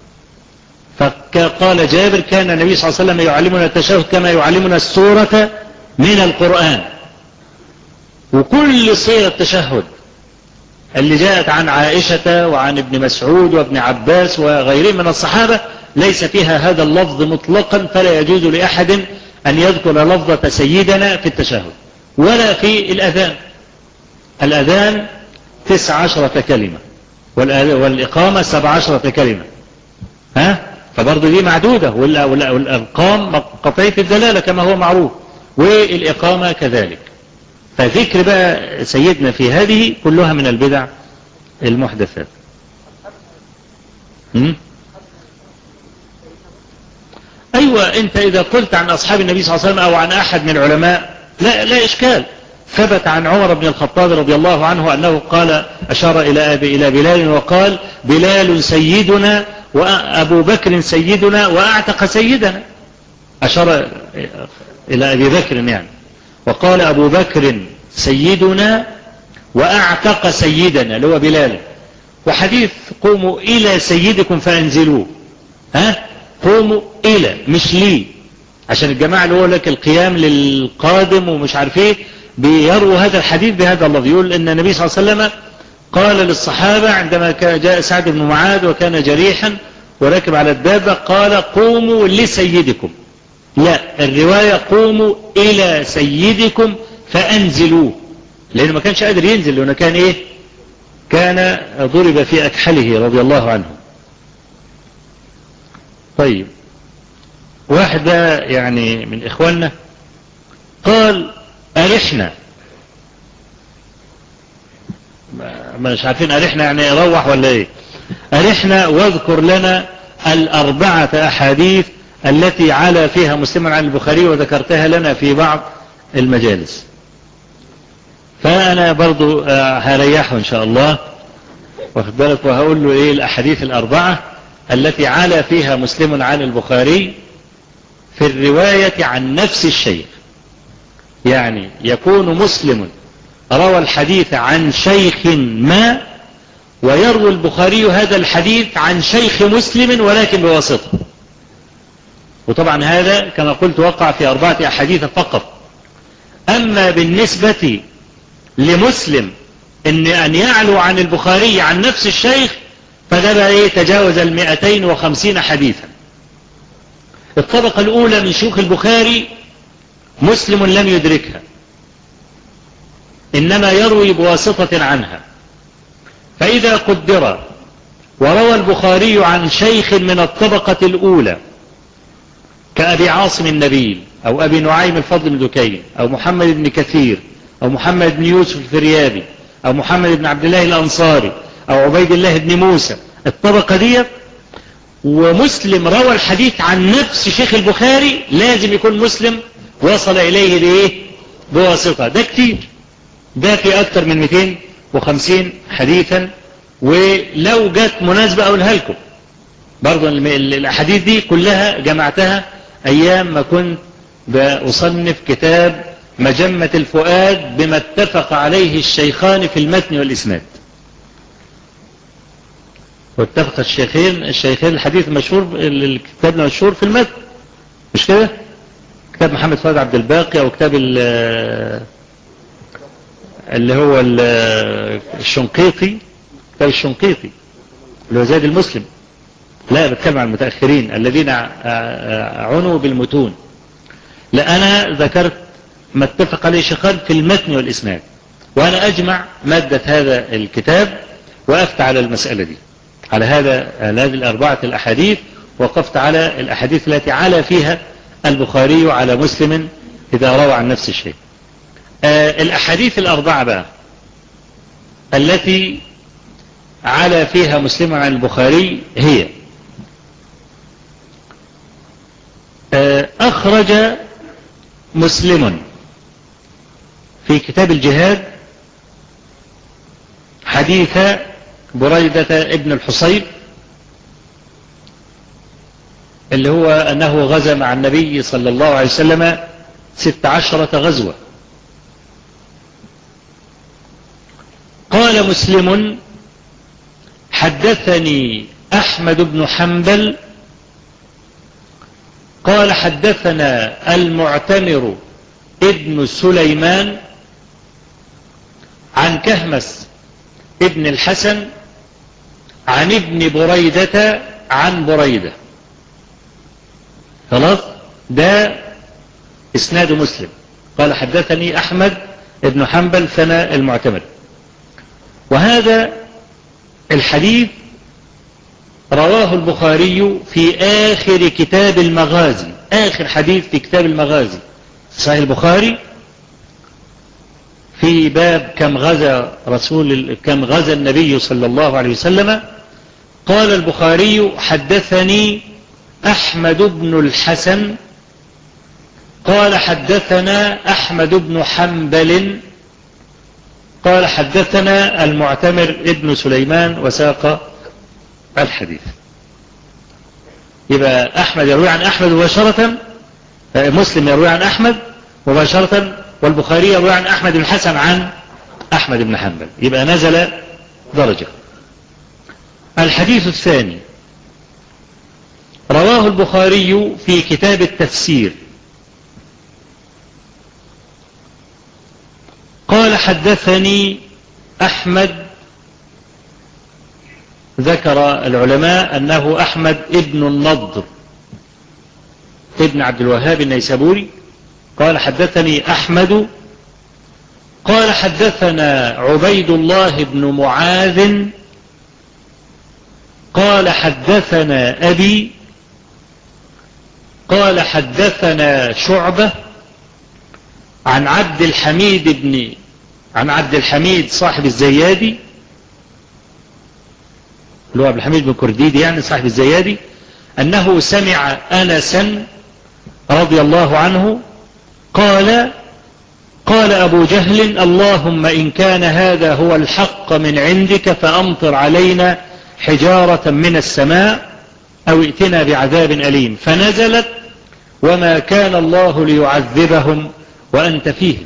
فقال جابر كان النبي صلى الله عليه وسلم يعلمنا التشهد كما يعلمنا السورة من القرآن. وكل صيغ التشهد اللي جاءت عن عائشة وعن ابن مسعود وابن عباس وغيرهم من الصحابة ليس فيها هذا اللفظ مطلقا، فلا يجوز لأحد أن يذكر لفظة سيدنا في التشهد ولا في الأذان. الأذان 19 كلمة والإقامة 17 كلمة، فبرضه دي معدودة، والأرقام قطعية الدلالة كما هو معروف، والإقامة كذلك. فذكر بقى سيدنا في هذه كلها من البدع المحدثات. أيوة، أنت إذا قلت عن أصحاب النبي صلى الله عليه وسلم أو عن أحد من العلماء لا إشكال. ثبت عن عمر بن الخطاب رضي الله عنه أنه قال أشار إلى بلال وقال بلال سيدنا وأبو بكر سيدنا وأعتق سيدنا. أشار إلى أبي بكر يعني، وقال أبو بكر سيدنا وأعتق سيدنا اللي هو بلال. وحديث قوموا إلى سيدكم فأنزلوه، قوموا إلى مش لي، عشان الجماعة اللي هو لك القيام للقادم ومش عارف ايه بيروا هذا الحديث بهذا اللفظ. يقول ان النبي صلى الله عليه وسلم قال للصحابة عندما جاء سعد بن معاذ وكان جريحا وركب على الدابة قال قوموا لسيدكم، لا الرواية قوموا إلى سيدكم فأنزلوه، لأنه ما كانش قادر ينزل لأنه كان ايه، كان ضرب في أكحله رضي الله عنه. طيب، واحد ده يعني من إخواننا قال أرحنا، مش عارفين أرحنا يعني روح ولا ايه، أرحنا واذكر لنا 4 أحاديث التي علا فيها مسلم عن البخاري وذكرتها لنا في بعض المجالس. فأنا برضو هريحه إن شاء الله، واخد بالك، وهقول له ايه الأحاديث 4 التي علا فيها مسلم عن البخاري في الرواية عن نفس الشيخ. يعني يكون مسلم روى الحديث عن شيخ ما ويروي البخاري هذا الحديث عن شيخ مسلم ولكن بواسطة. وطبعا هذا كما قلت وقع في 4 أحاديث فقط. أما بالنسبة لمسلم أن يعلو عن البخاري عن نفس الشيخ فده بقى ايه، تجاوز 250 حديثا. الطبقة الأولى من شيوخ البخاري مسلم لم يدركها، إنما يروي بواسطة عنها. فإذا قدر وروى البخاري عن شيخ من الطبقة الأولى كأبي عاصم النبيل أو أبي نعيم الفضل بن دكين أو محمد بن كثير أو محمد بن يوسف الفريابي أو محمد بن عبد الله الأنصاري أو عبيد الله بن موسى، الطبقة دي، ومسلم روى الحديث عن نفس شيخ البخاري، لازم يكون مسلم وصل إليه بإيه، بواسطة. ده كتير، ده في أكثر من 250 حديثا. ولو جت مناسبة أقولها لكم برضو، الأحاديث دي كلها جمعتها أيام ما كنت بأصنف كتاب مجمة الفؤاد بما اتفق عليه الشيخان في المتن والإسناد. واتفق الشيخين الحديث المشهور، الكتاب المشهور في المتن، مش كده؟ كتاب محمد فؤاد عبد الباقي أو كتاب اللي هو الشنقيطي، كتاب الشنقيطي اللي هو زاد المسلم. لا، بتكلم عن المتأخرين الذين عنوا بالمتون. لا، أنا ذكرت ما اتفق عليه الشيخان في المتن والإسناد، وأنا أجمع مادة هذا الكتاب وقفت على المسألة دي، على هذه 4 الأحاديث، وقفت على الأحاديث التي علا فيها البخاري على مسلم إذا روى عن نفس الشيء. الأحاديث 4 بقى التي علا فيها مسلم عن البخاري هي: أخرج مسلم في كتاب الجهاد حديث بريدة ابن الحصيب اللي هو أنه غزا مع النبي صلى الله عليه وسلم 16 غزوة. قال مسلم حدثني أحمد بن حنبل قال حدثنا المعتمر ابن سليمان عن كهمس ابن الحسن عن ابن بريدة عن بريدة. خلاص، ده اسناد مسلم. قال حدثني أحمد ابن حنبل ثنى المعتمر. وهذا الحديث رواه البخاري في آخر كتاب المغازي، آخر حديث في كتاب المغازي صحيح البخاري، في باب كم غزا النبي صلى الله عليه وسلم. قال البخاري حدثني أحمد بن الحسن قال حدثنا أحمد بن حنبل قال حدثنا المعتمر ابن سليمان وساق الحديث. يبقى أحمد يروي عن أحمد مباشرة، مسلم يروي عن أحمد مباشرة، والبخاري يروي عن أحمد بن الحسن عن أحمد بن حنبل، يبقى نزل درجة. الحديث الثاني رواه البخاري في كتاب التفسير قال حدثني أحمد، ذكر العلماء أنه أحمد ابن النضر ابن عبد الوهاب النيسابوري. قال حدثني أحمد قال حدثنا عبيد الله بن معاذ قال حدثنا أبي قال حدثنا شعبة عن عبد الحميد صاحب الزيادي، اللي هو عبد الحميد بن كرديد يعني صاحب الزيادي، أنه سمع أنسا رضي الله عنه قال أبو جهل اللهم إن كان هذا هو الحق من عندك فأمطر علينا حجارة من السماء أو ائتنا بعذاب أليم، فنزلت وما كان الله ليعذبهم وأنت فيهم.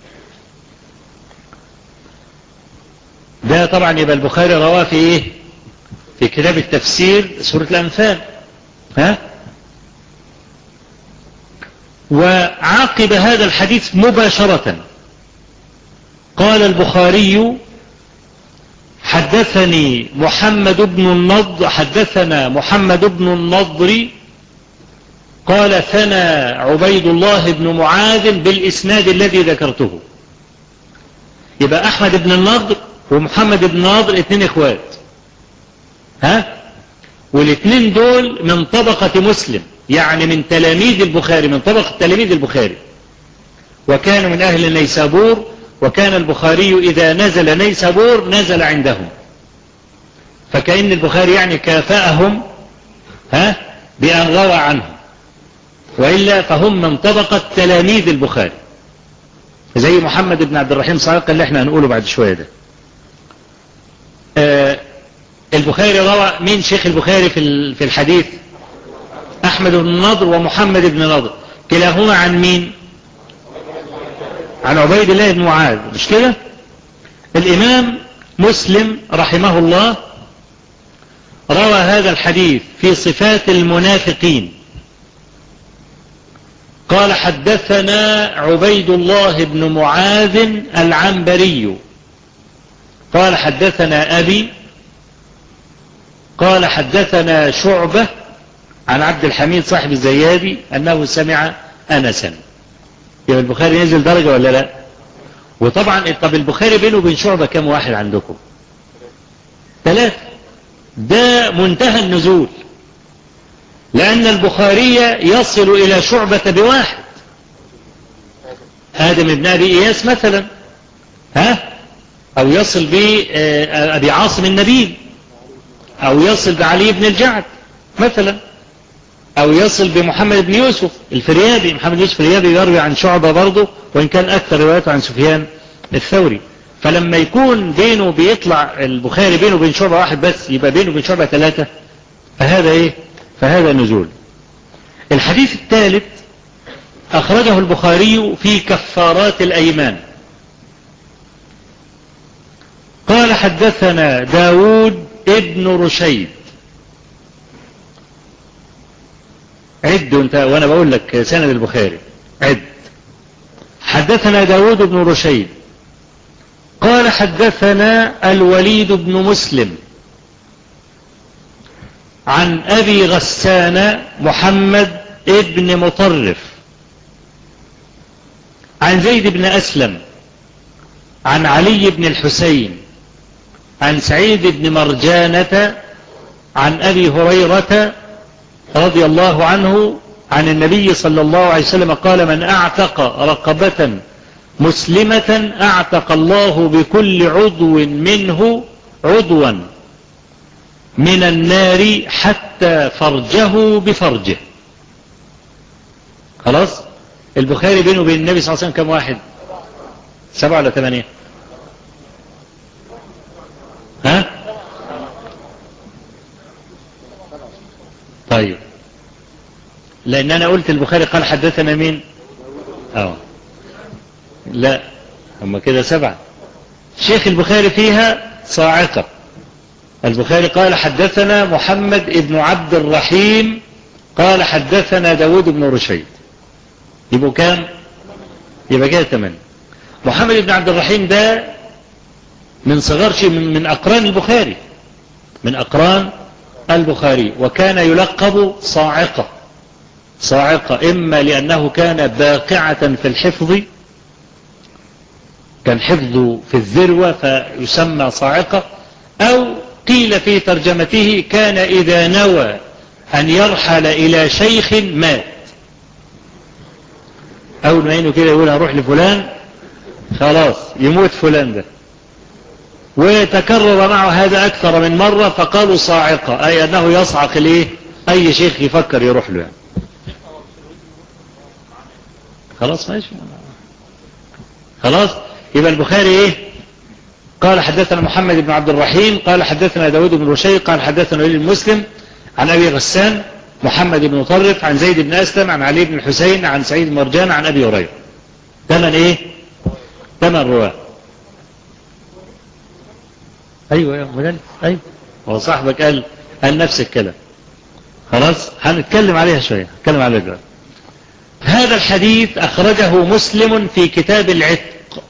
ده طبعا يبقى البخاري رواه في إيه؟ في كتاب التفسير سورة الأنفال. وعاقب هذا الحديث مباشرة قال البخاري حدثنا محمد بن النضر قال ثنى عبيد الله بن معاذ بالإسناد الذي ذكرته. يبقى أحمد بن النضر ومحمد بن النضر اثنين اخوات، والاثنين دول من طبقة مسلم، يعني من تلاميذ البخاري، من طبقة تلاميذ البخاري، وكانوا من أهل نيسابور، وكان البخاري إذا نزل نيسابور نزل عندهم، فكأن البخاري يعني كافأهم بأن روى عنهم، وإلا فهم من طبقة تلاميذ البخاري، زي محمد بن عبد الرحيم صادق اللي احنا هنقوله بعد شوية ده. البخاري روى من شيخ البخاري في الحديث أحمد بن النضر ومحمد بن النضر، كلاهما عن مين؟ عن عبيد الله بن معاذ، مش كده؟ الإمام مسلم رحمه الله روى هذا الحديث في صفات المنافقين. قال حدثنا عبيد الله بن معاذ العنبري قال حدثنا أبي قال حدثنا شعبة عن عبد الحميد صاحب الزيادي أنه سمع أنسا. يبقى البخاري نزل درجة ولا لا؟ وطبعا طب البخاري بينه وبين شعبة كم واحد عندكم؟ 3. ده منتهى النزول، لأن البخاري يصل إلى شعبة بواحد، آدم بن أبي إياس مثلا، أو يصل بأبي عاصم النبيل، أو يصل بعلي بن الجعد مثلا، أو يصل بمحمد بن يوسف الفريابي. محمد يوسف الفريابي يروي عن شعبة برضه، وإن كان أكثر رواياته عن سفيان الثوري. فلما يكون بينه بيطلع البخاري بينه وبين شعبة واحد بس، يبقى بينه وبين شعبة 3، فهذا إيه؟ فهذا نزول. الحديث الثالث أخرجه البخاري في كفارات الأيمان. قال حدثنا داود ابن رشيد. عد انت وانا بقول لك سند البخاري، عد. حدثنا داود بن رشيد قال حدثنا الوليد بن مسلم عن أبي غسان محمد ابن مطرف عن زيد بن أسلم عن علي بن الحسين عن سعيد بن مرجانة عن أبي هريرة رضي الله عنه عن النبي صلى الله عليه وسلم قال: من أعتق رقبة مسلمة أعتق الله بكل عضو منه عضوا من النار حتى فرجه بفرجه. خلاص. البخاري بينه وبين النبي صلى الله عليه وسلم كم واحد؟ 7 ولا 8؟ ها؟ طيب، لأن أنا قلت البخاري قال حدثنا مين؟ لا، هم كده 7. شيخ البخاري فيها صاعقة. البخاري قال حدثنا محمد ابن عبد الرحيم قال حدثنا داود بن رشيد. يبقوا كام؟ يبقى كده 8. محمد ابن عبد الرحيم ده من صغار شيء من أقران البخاري، من أقران البخاري، وكان يلقب صاعقة. صاعقة إما لأنه كان باقعة في الحفظ، كان حفظه في الذروة فيسمى صاعقة، أو قيل في ترجمته كان إذا نوى أن يرحل إلى شيخ مات. أول ما ينو كده يقول هروح لفلان، خلاص يموت فلان ده. وتكرر معه هذا أكثر من مرة فقالوا صاعقة، أي أنه يصعق ليه أي شيخ يفكر يروح له يعني. خلاص ماشي، خلاص. يبقى البخاري ايه؟ قال حدثنا محمد بن عبد الرحيم قال حدثنا داود بن رشيد قال حدثنا وليد مسلم عن أبي غسان محمد بن مطرف عن زيد بن أسلم عن علي بن الحسين عن سعيد بن مرجان عن أبي هريرة. 8 رواة. أيوة يا مدلس، أيوة، هو صاحبك قال نفس الكلام. خلاص، هنتكلم عليها شوية، هنتكلم عليها دلوقتي. هذا الحديث أخرجه مسلم في كتاب العتق.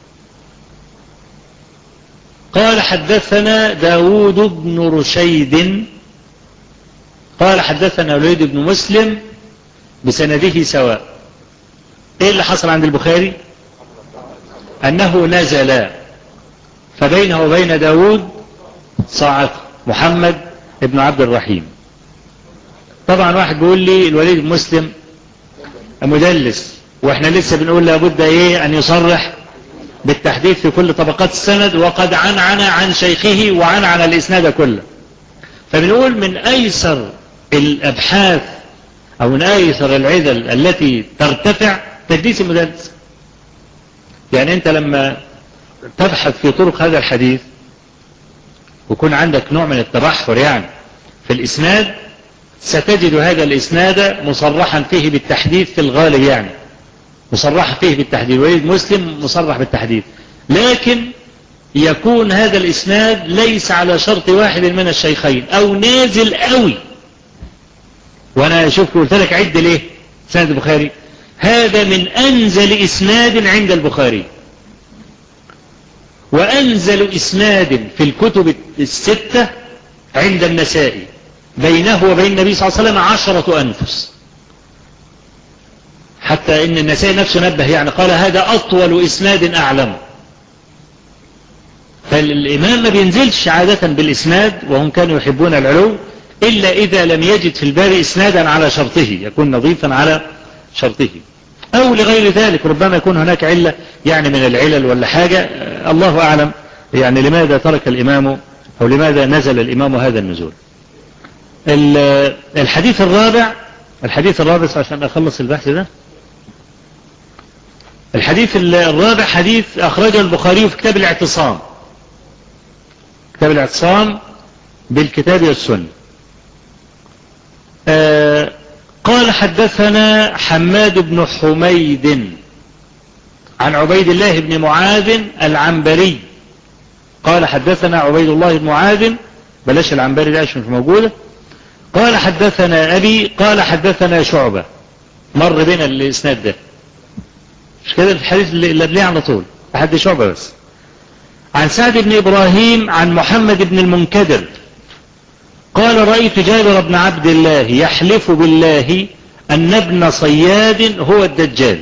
قال حدثنا داود بن رشيد قال حدثنا وليد بن مسلم بسنده سواء. ايه اللي حصل عند البخاري؟ انه نزل فبينه وبين داود صاعقة محمد بن عبد الرحيم. طبعا واحد بيقول لي الوليد بن مسلم مدلس، واحنا لسه بنقول لابد ايه ان يصرح بالتحديث في كل طبقات السند، وقد عنعن عن شيخه وعنعن الاسناد كله. فبنقول من ايسر الابحاث او من ايسر العدل التي ترتفع تدليس المدلس. يعني انت لما تبحث في طرق هذا الحديث ويكون عندك نوع من التبحر يعني في الاسناد، ستجد هذا الاسناد مصرحا فيه بالتحديث في الغالب، يعني مصرح فيه بالتحديث. وليد مسلم مصرح بالتحديث، لكن يكون هذا الاسناد ليس على شرط واحد من الشيخين او نازل قوي. وانا شوف قلت لك عد ليه سند البخاري، هذا من انزل اسناد عند البخاري، وانزل اسناد في الكتب الستة عند النسائي، بينه وبين النبي صلى الله عليه وسلم 10 أنفس. حتى ان النسائي نفسه نبه يعني قال هذا اطول اسناد اعلم. فالامام ما بينزلش عادة بالاسناد، وهم كانوا يحبون العلو، الا اذا لم يجد في الباب اسنادا على شرطه، يكون نظيفا على شرطه، او لغير ذلك. ربما يكون هناك علة يعني من العلل ولا حاجة، الله اعلم يعني لماذا ترك الامام او لماذا نزل الامام هذا النزول. الحديث الرابع عشان اخلص البحث ده. الحديث الرابع حديث اخرجه البخاري في كتاب الاعتصام، كتاب الاعتصام بالكتاب والسنة. قال حدثنا حماد بن حميد عن عبيد الله بن معاذ العنبري قال حدثنا عبيد الله بن معاذ، بلاش العنبري ده عشان مش موجودة. قال حدثنا أبي قال حدثنا شعبة، مر بنا الإسناد ده مش كده في الحديث اللي قبليه على طول لحد شعبة بس. عن سعد بن إبراهيم عن محمد بن المنكدر قال رأيت جابر بن عبد الله يحلف بالله أن ابن صياد هو الدجال.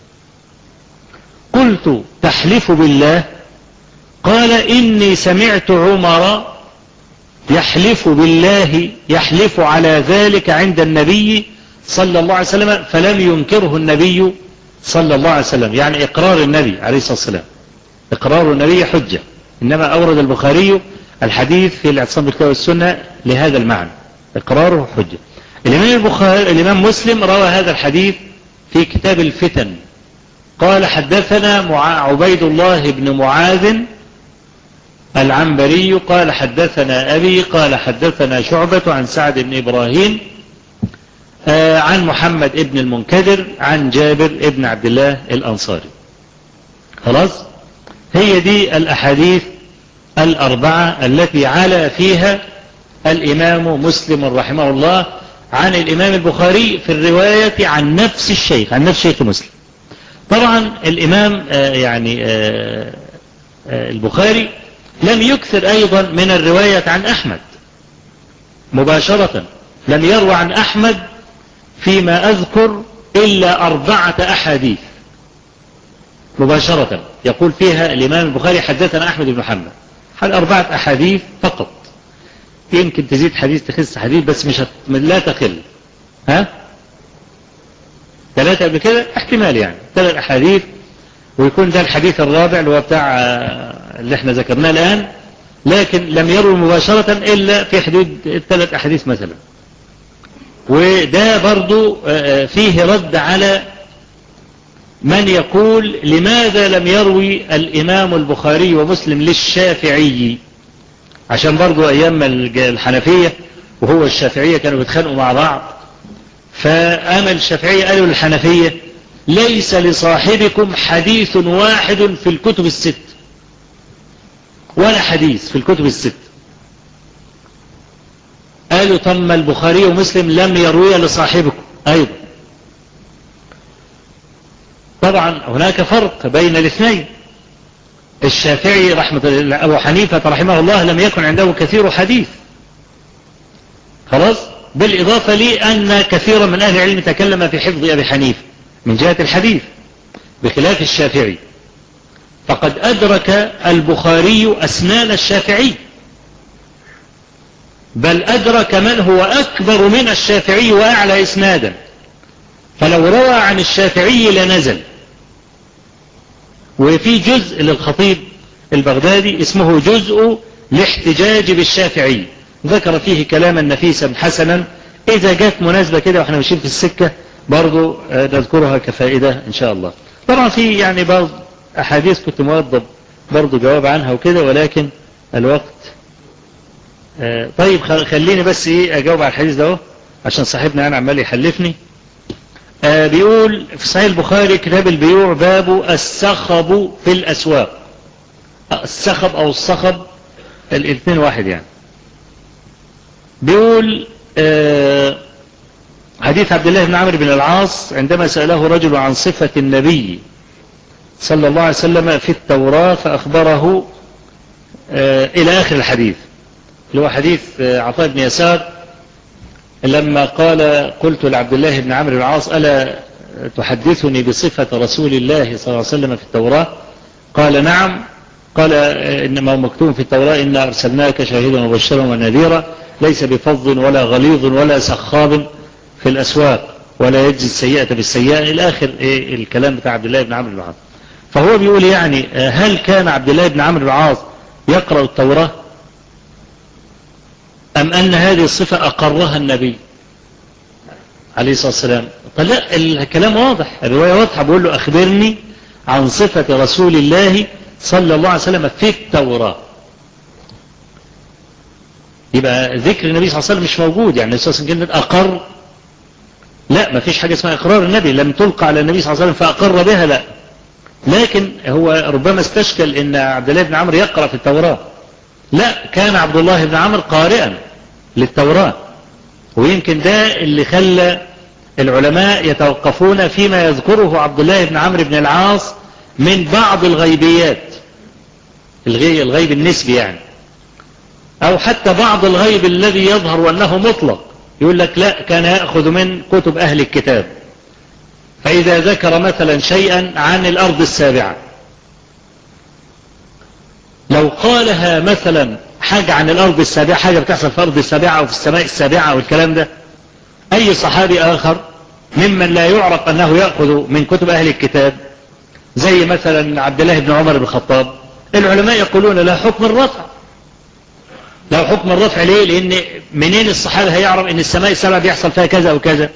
قلت تحلف بالله؟ قال إني سمعت عمر يحلف بالله يحلف على ذلك عند النبي صلى الله عليه وسلم فلم ينكره النبي صلى الله عليه وسلم، يعني إقرار النبي عليه الصلاة والسلام، إقرار النبي حجة. إنما أورد البخاري الحديث في الاعتصام بالكتاب والسنة لهذا المعنى، إقراره حجة. الإمام مسلم روى هذا الحديث في كتاب الفتن قال حدثنا عبيد الله بن معاذ العنبري قال حدثنا أبي قال حدثنا شعبة عن سعد بن إبراهيم عن محمد بن المنكدر عن جابر بن عبد الله الأنصاري. خلاص، هي دي الأحاديث الأربعة التي علا فيها الإمام مسلم رحمه الله عن الإمام البخاري في الرواية عن نفس الشيخ، عن نفس شيخ مسلم. طبعا الإمام البخاري لم يكثر أيضا من الرواية عن أحمد مباشرة، لم يروى عن أحمد فيما أذكر إلا 4 أحاديث مباشرة يقول فيها الإمام البخاري حدثنا أحمد بن محمد، 4 أحاديث فقط. يمكن تزيد حديث تخص حديث بس مش لا تقل. 3 قبل كده احتمال، يعني 3 أحاديث ويكون ده الحديث الرابع اللي هو بتاع اللي احنا ذكرناه الآن، لكن لم يروي مباشرة إلا في حدود 3 أحاديث مثلا. وده برضو فيه رد على من يقول لماذا لم يروي الإمام البخاري ومسلم للشافعي، عشان برضو أيام الحنفية وهو الشافعية كانوا بيتخانقوا مع بعض، فأما الشافعية قالوا للحنفية ليس لصاحبكم حديث واحد في الكتب الست، ولا حديث في الكتب الست. قالوا ثم البخاري ومسلم لم يروي لصاحبكم أيضا. طبعا هناك فرق بين الاثنين. الشافعي أبو حنيفة رحمه الله لم يكن عنده كثير حديث، خلاص، بالإضافة لأن كثيرا من أهل العلم تكلم في حفظ أبي حنيفة من جهة الحديث بخلاف الشافعي. فقد أدرك البخاري أسنان الشافعي، بل أدرك من هو أكبر من الشافعي وأعلى إسنادا، فلو روى عن الشافعي لنزل. وفي جزء للخطيب البغدادي اسمه جزء الاحتجاج بالشافعي، ذكر فيه كلاما نفيسا حسنا، إذا جاءت مناسبة كده وإحنا ماشيين في السكة برضو نذكرها كفائدة إن شاء الله. طبعا في يعني بعض أحاديث كنت موضب برضو جواب عنها وكده، ولكن الوقت طيب خليني بس أجاوب على الحديث ده عشان صاحبنا أنا عمال يحلفني. بيقول في صحيح البخاري كتاب البيوع باب السخب في الأسواق. السخب أو الصخب الاثنين واحد يعني. بيقول حديث عبد الله بن عمرو بن العاص عندما سأله رجل عن صفة النبي صلى الله عليه وسلم في التوراة فأخبره إلى آخر الحديث، اللي هو حديث عطاء بن يسار لما قال قلت لعبد الله بن عمرو بن العاص ألا تحدثني بصفة رسول الله صلى الله عليه وسلم في التوراة؟ قال نعم. قال إنما مكتوب في التوراة إنا أرسلناك شاهدا ومبشرا ونذيرا ليس بفظ ولا غليظ ولا سخاب في الأسواق ولا يجزي السيئة بالسيئة إلى آخر الكلام بتاع عبد الله بن عمرو بن العاص. فهو بيقول يعني هل كان عبد الله بن عمرو بن العاص يقرأ التوراة أم أن هذه الصفة أقرها النبي عليه الصلاة والسلام؟ قال لا، الكلام واضح، الرواية واضحة، بيقول له أخبرني عن صفة رسول الله صلى الله عليه وسلم في التوراة. يبقى ذكر النبي صلى الله عليه وسلم مش موجود، يعني النبي صلى الله عليه وسلم أقر لا، ما فيش حاجة اسمها إقرار النبي، لم تلقى على النبي صلى الله عليه وسلم فأقر بها، لا. لكن هو ربما استشكل ان عبد الله بن عمرو يقرأ في التوراة. لا، كان عبد الله بن عمرو قارئا للتوراة، ويمكن ده اللي خلى العلماء يتوقفون فيما يذكره عبد الله بن عمرو بن العاص من بعض الغيبيات، الغيب النسبي يعني، او حتى بعض الغيب الذي يظهر انه مطلق. يقول لك لا، كان يأخذ من كتب اهل الكتاب. فاذا ذكر مثلا شيئا عن الارض السابعة، لو قالها مثلا حاجة عن الارض السابعة، حاجة بتحصل في الارض السابعة او في السماء السابعة والكلام ده، اي صحابي اخر ممن لا يعرف انه يأخذ من كتب اهل الكتاب زي مثلا عبد الله بن عمر بن الخطاب، العلماء يقولون لا حكم الرفع. لا حكم الرفع ليه؟ لان منين الصحابي هيعرف ان السماء السابعة بيحصل فيها كذا وكذا؟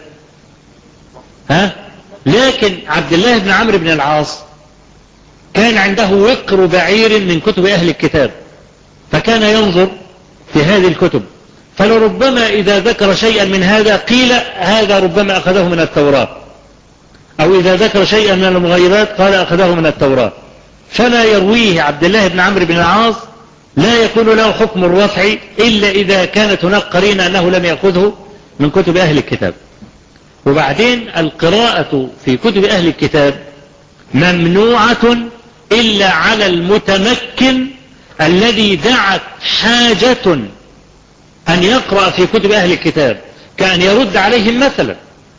لكن عبد الله بن عمرو بن العاص كان عنده وقر بعير من كتب اهل الكتاب، فكان ينظر في هذه الكتب، فلربما اذا ذكر شيئا من هذا قيل هذا ربما اخذه من التوراة، او اذا ذكر شيئا من المغيبات قال اخذه من التوراة. فما يرويه عبد الله بن عمرو بن العاص لا يكون له حكم الرفع الا اذا كانت هناك قرينة انه لم يأخذه من كتب اهل الكتاب. وبعدين القراءة في كتب اهل الكتاب ممنوعة الا على المتمكن الذي دعت حاجة ان يقرأ في كتب اهل الكتاب، كأن يرد عليهم مثلا.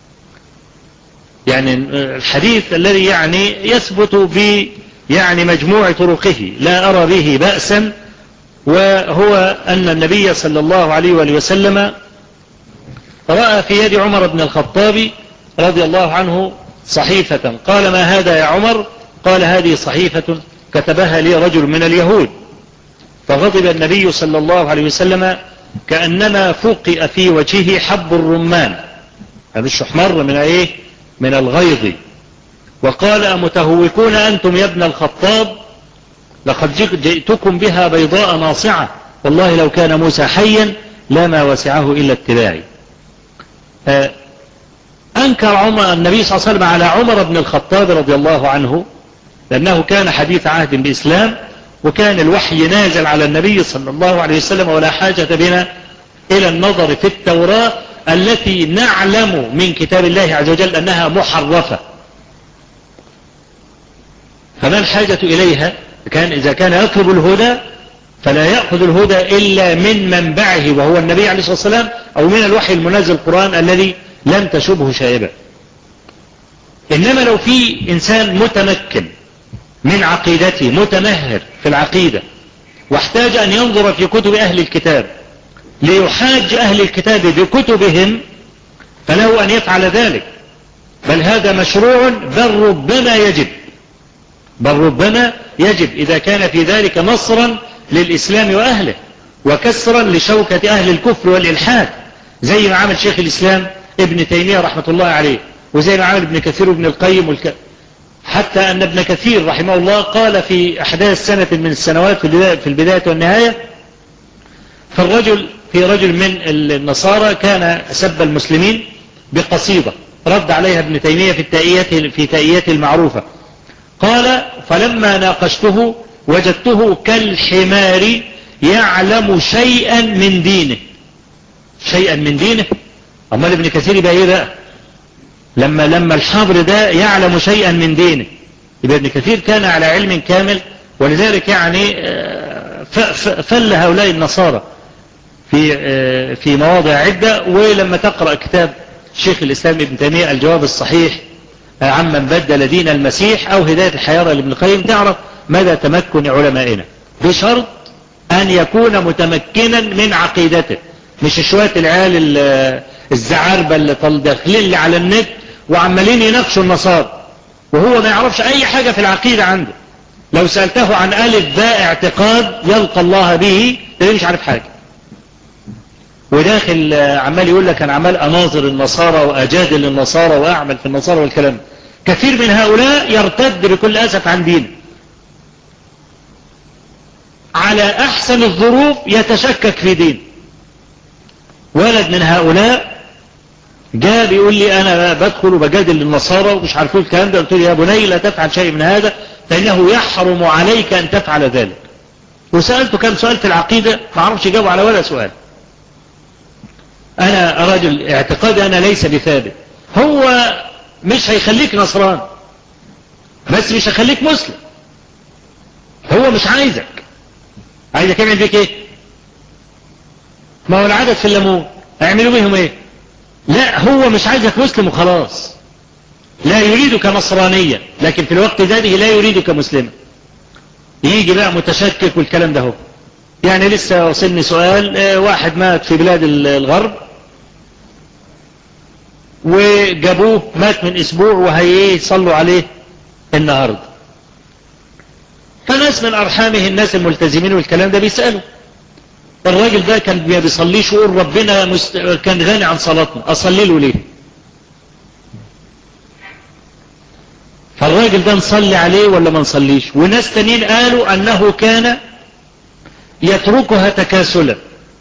يعني الحديث الذي يعني يثبت ب يعني مجموع طرقه لا أرى به بأسا، وهو أن النبي صلى الله عليه وآله وسلم رأى في يد عمر بن الخطاب رضي الله عنه صحيفة، قال ما هذا يا عمر؟ قال هذه صحيفة كتبها لي رجل من اليهود. فغضب النبي صلى الله عليه وسلم كأنما فوقئ في وجهه حب الرمان، هذا الشحمر من ايه؟ من الغيظ. وقال أمتهوكون أنتم يا ابن الخطاب؟ لقد جئتكم بها بيضاء ناصعة، والله لو كان موسى حيا لما وسعه إلا اتباعي. أنكر عمر النبي صلى الله عليه وسلم على عمر بن الخطاب رضي الله عنه، لأنه كان حديث عهد بإسلام، وكان الوحي نازل على النبي صلى الله عليه وسلم، ولا حاجة بنا إلى النظر في التوراة التي نعلم من كتاب الله عز وجل أنها محرفة. فما الحاجة إليها؟ إذا كان يطلب الهدى فلا يأخذ الهدى إلا من منبعه وهو النبي عليه الصلاة والسلام، أو من الوحي المنزل القرآن الذي لم تشبه شائبة. إنما لو في إنسان متمكن من عقيدته، متمهر في العقيدة، واحتاج أن ينظر في كتب أهل الكتاب ليحاج أهل الكتاب بكتبهم، فله أن يفعل ذلك، بل هذا مشروع، بل ربما يجب إذا كان في ذلك نصرا للإسلام وأهله، وكسرا لشوكة أهل الكفر والإلحاد، زي ما عمل شيخ الإسلام ابن تيمية رحمة الله عليه، وزي ما عمل ابن كثير وابن القيم حتى أن ابن كثير رحمه الله قال في أحداث سنة من السنوات في البداية والنهاية، في رجل من النصارى كان سب المسلمين بقصيدة رد عليها ابن تيمية في تأييته المعروفة. قال فلما ناقشته وجدته كالحمار يعلم شيئا من دينه. أمال ابن كثير يبقى ايه بقى؟ لما الحبر ده يعلم شيئا من دينه، يبقى ابن كثير كان على علم كامل. ولذلك يعني فل هؤلاء النصارى في مواضع عدة. ولما تقرأ كتاب شيخ الإسلام ابن تيمية الجواب الصحيح عمن بدل دين المسيح، أو هداية الحيارى لابن القيم، تعرف مدى تمكن علمائنا، بشرط أن يكون متمكنا من عقيدته، مش شوية العيال الزعاربة اللي داخلين على النت وعمالين يناقشوا النصارى وهو ما يعرفش أي حاجة في العقيدة عنده. لو سألته عن ألف باء اعتقاد يلقى الله به ده مش عارف حاجة، وداخل عمال يقول لك أنا عمال أناظر النصارى وأجادل النصارى وأعمل في النصارى والكلام. كثير من هؤلاء يرتد بكل أسف عن دينه، على أحسن الظروف يتشكك في دين. ولد من هؤلاء جاء بيقول لي أنا بدخل وبجادل النصارى ومش عارفين الكلام ده. قلت له يا بني لا تفعل شيء من هذا فإنه يحرم عليك أن تفعل ذلك. وسألته كم سؤال في العقيدة ما عرفش يجاوب على ولا سؤال. أنا رجل اعتقادي أنا ليس بثابت. هو مش هيخليك نصران بس مش هيخليك مسلم. هو مش عايزك يعمل بيك ايه؟ ما هو العدد في الليمون هيعملوا بيهم ايه؟ لا هو مش عايزك مسلم وخلاص. لا يريدك نصرانيا لكن في الوقت ذاته لا يريدك مسلما. يجي بقى متشكك والكلام ده هو. يعني لسه وصلني سؤال واحد مات في بلاد الغرب وجابوه مات من اسبوع وهيصلوا عليه النهارده. فناس من ارحامه الناس الملتزمين والكلام ده بيسألوا الراجل ده كان ما بيصليش ويقول ربنا كان غني عن صلاتنا اصلي له ليه؟ فالراجل ده نصلي عليه ولا ما نصليش؟ وناس تانيين قالوا انه كان يتركها تكاسلا.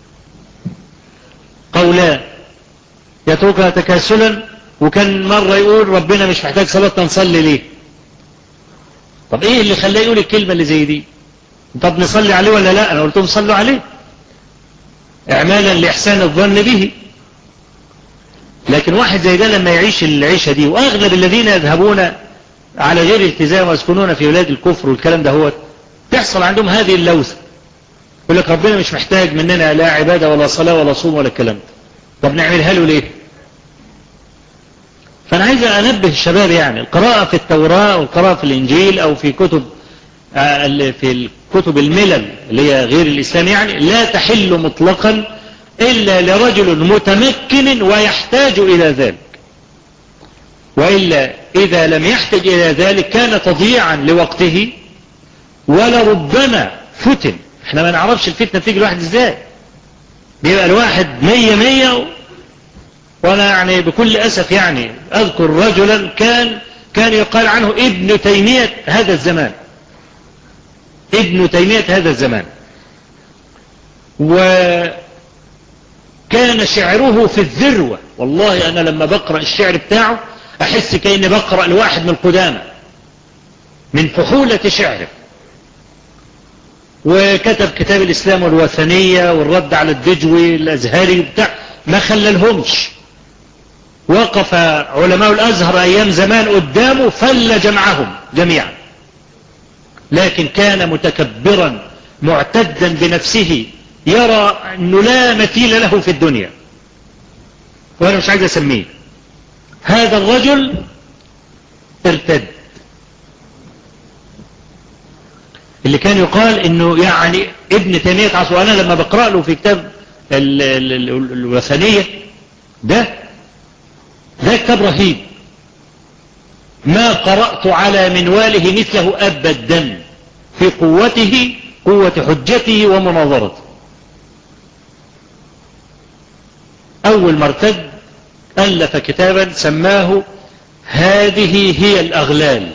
قولان: يتركها تكاسلا وكان مرة يقول ربنا مش محتاج صلاتنا نصلي ليه. طب ايه اللي خلاه يقول الكلمة اللي زي دي؟ طب نصلي عليه ولا لا؟ انا قلت لهم صلوا عليه اعمالا لاحسان الظن به. لكن واحد زي ده لما يعيش العيشة دي واغلب الذين يذهبون على غير التزام ويسكنون في بلاد الكفر والكلام ده هو تحصل عندهم هذه اللوثة. يقول لك ربنا مش محتاج مننا لا عبادة ولا صلاة ولا صوم ولا الكلام ده. طب نعملها له ليه؟ فأنا عايز أنبه الشباب يعني القراءة في التوراة والقراءة في الإنجيل أو في كتب الملل اللي هي غير الإسلام يعني لا تحل مطلقا إلا لرجل متمكن ويحتاج إلى ذلك. وإلا إذا لم يحتاج إلى ذلك كان تضييعا لوقته ولربما فتن. احنا ما نعرفش الفتنة بتيجي الواحد ازاي. بيبقى الواحد 100 وانا يعني بكل اسف يعني اذكر رجلا كان يقال عنه ابن تيمية هذا الزمان. ابن تيمية هذا الزمان. وكان شعره في الذروة. والله انا لما بقرأ الشعر بتاعه احس كأني بقرأ لواحد من القدامى من فحولة شعره. وكتب كتاب الإسلام والوثنية والرد على الدجوي الأزهري بتاع ما خللهمش. وقف علماء الأزهر أيام زمان قدامه فل جمعهم جميعا. لكن كان متكبرا معتدا بنفسه يرى أنه لا مثيل له في الدنيا. وأنا مش عايز أسميه. هذا الرجل ارتد. اللي كان يقال انه يعني ابن تيمية عصر. وانا لما بقرأ له في كتاب الوثنية ده كتاب رهيب ما قرأت على منواله مثله ابدا في قوته قوة حجته ومناظرته. اول ما ارتد ألف كتابا سماه هذه هي الأغلال.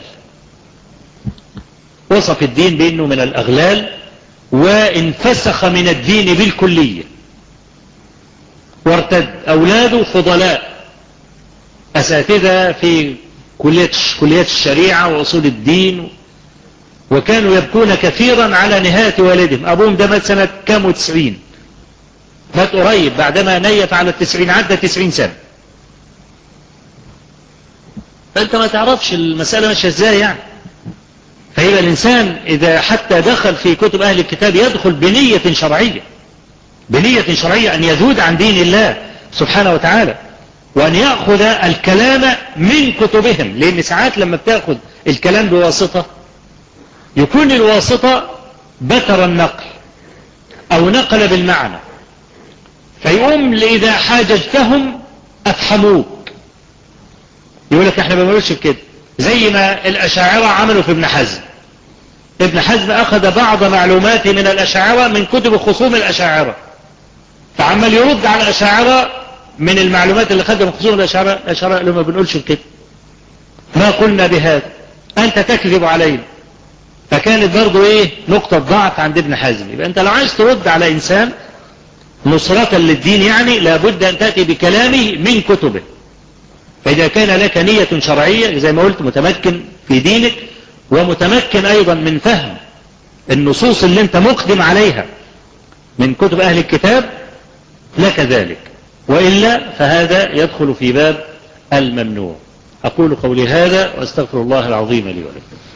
وصف الدين بأنه من الأغلال وانفسخ من الدين بالكلية. وارتد. أولاده فضلاء أساتذة في كليات الشريعة وأصول الدين وكانوا يبكون كثيرا على نهاية والدهم. أبوهم ده مات سنة كام 90 مات قريب بعدما نيف على 90 عدى 90 سنة. فأنت ما تعرفش المسألة ماشية ازاي يعني. فيبقى الإنسان إذا حتى دخل في كتب أهل الكتاب يدخل بنية شرعية أن يذود عن دين الله سبحانه وتعالى وأن يأخذ الكلام من كتبهم. لأن ساعات لما بتأخذ الكلام بواسطة يكون الواسطة بتر النقل أو نقل بالمعنى فيقوم إذا حاججتهم أفهموك. يقول لك احنا ما بنقولش كده زي ما الأشاعرة عملوا في ابن حزم. ابن حزم أخذ بعض معلوماته من الأشاعرة من كتب خصوم الأشاعرة فعمل يرد على الأشاعرة من المعلومات اللي خدها من خصوم الأشاعرة. الأشاعرة قالوا ما بنقولش كده ما قلنا بهذا أنت تكذب علينا. فكانت برضو نقطة ضعف عند ابن حزم. يبقى أنت لو عايز ترد على إنسان نصرة للدين يعني لابد أن تأتي بكلامه من كتبه فإذا كان لك نية شرعية زي ما قلت متمكن في دينك ومتمكن أيضا من فهم النصوص اللي انت مقدم عليها من كتب أهل الكتاب لك ذلك، وإلا فهذا يدخل في باب الممنوع. أقول قولي هذا وأستغفر الله العظيم لي ولكم.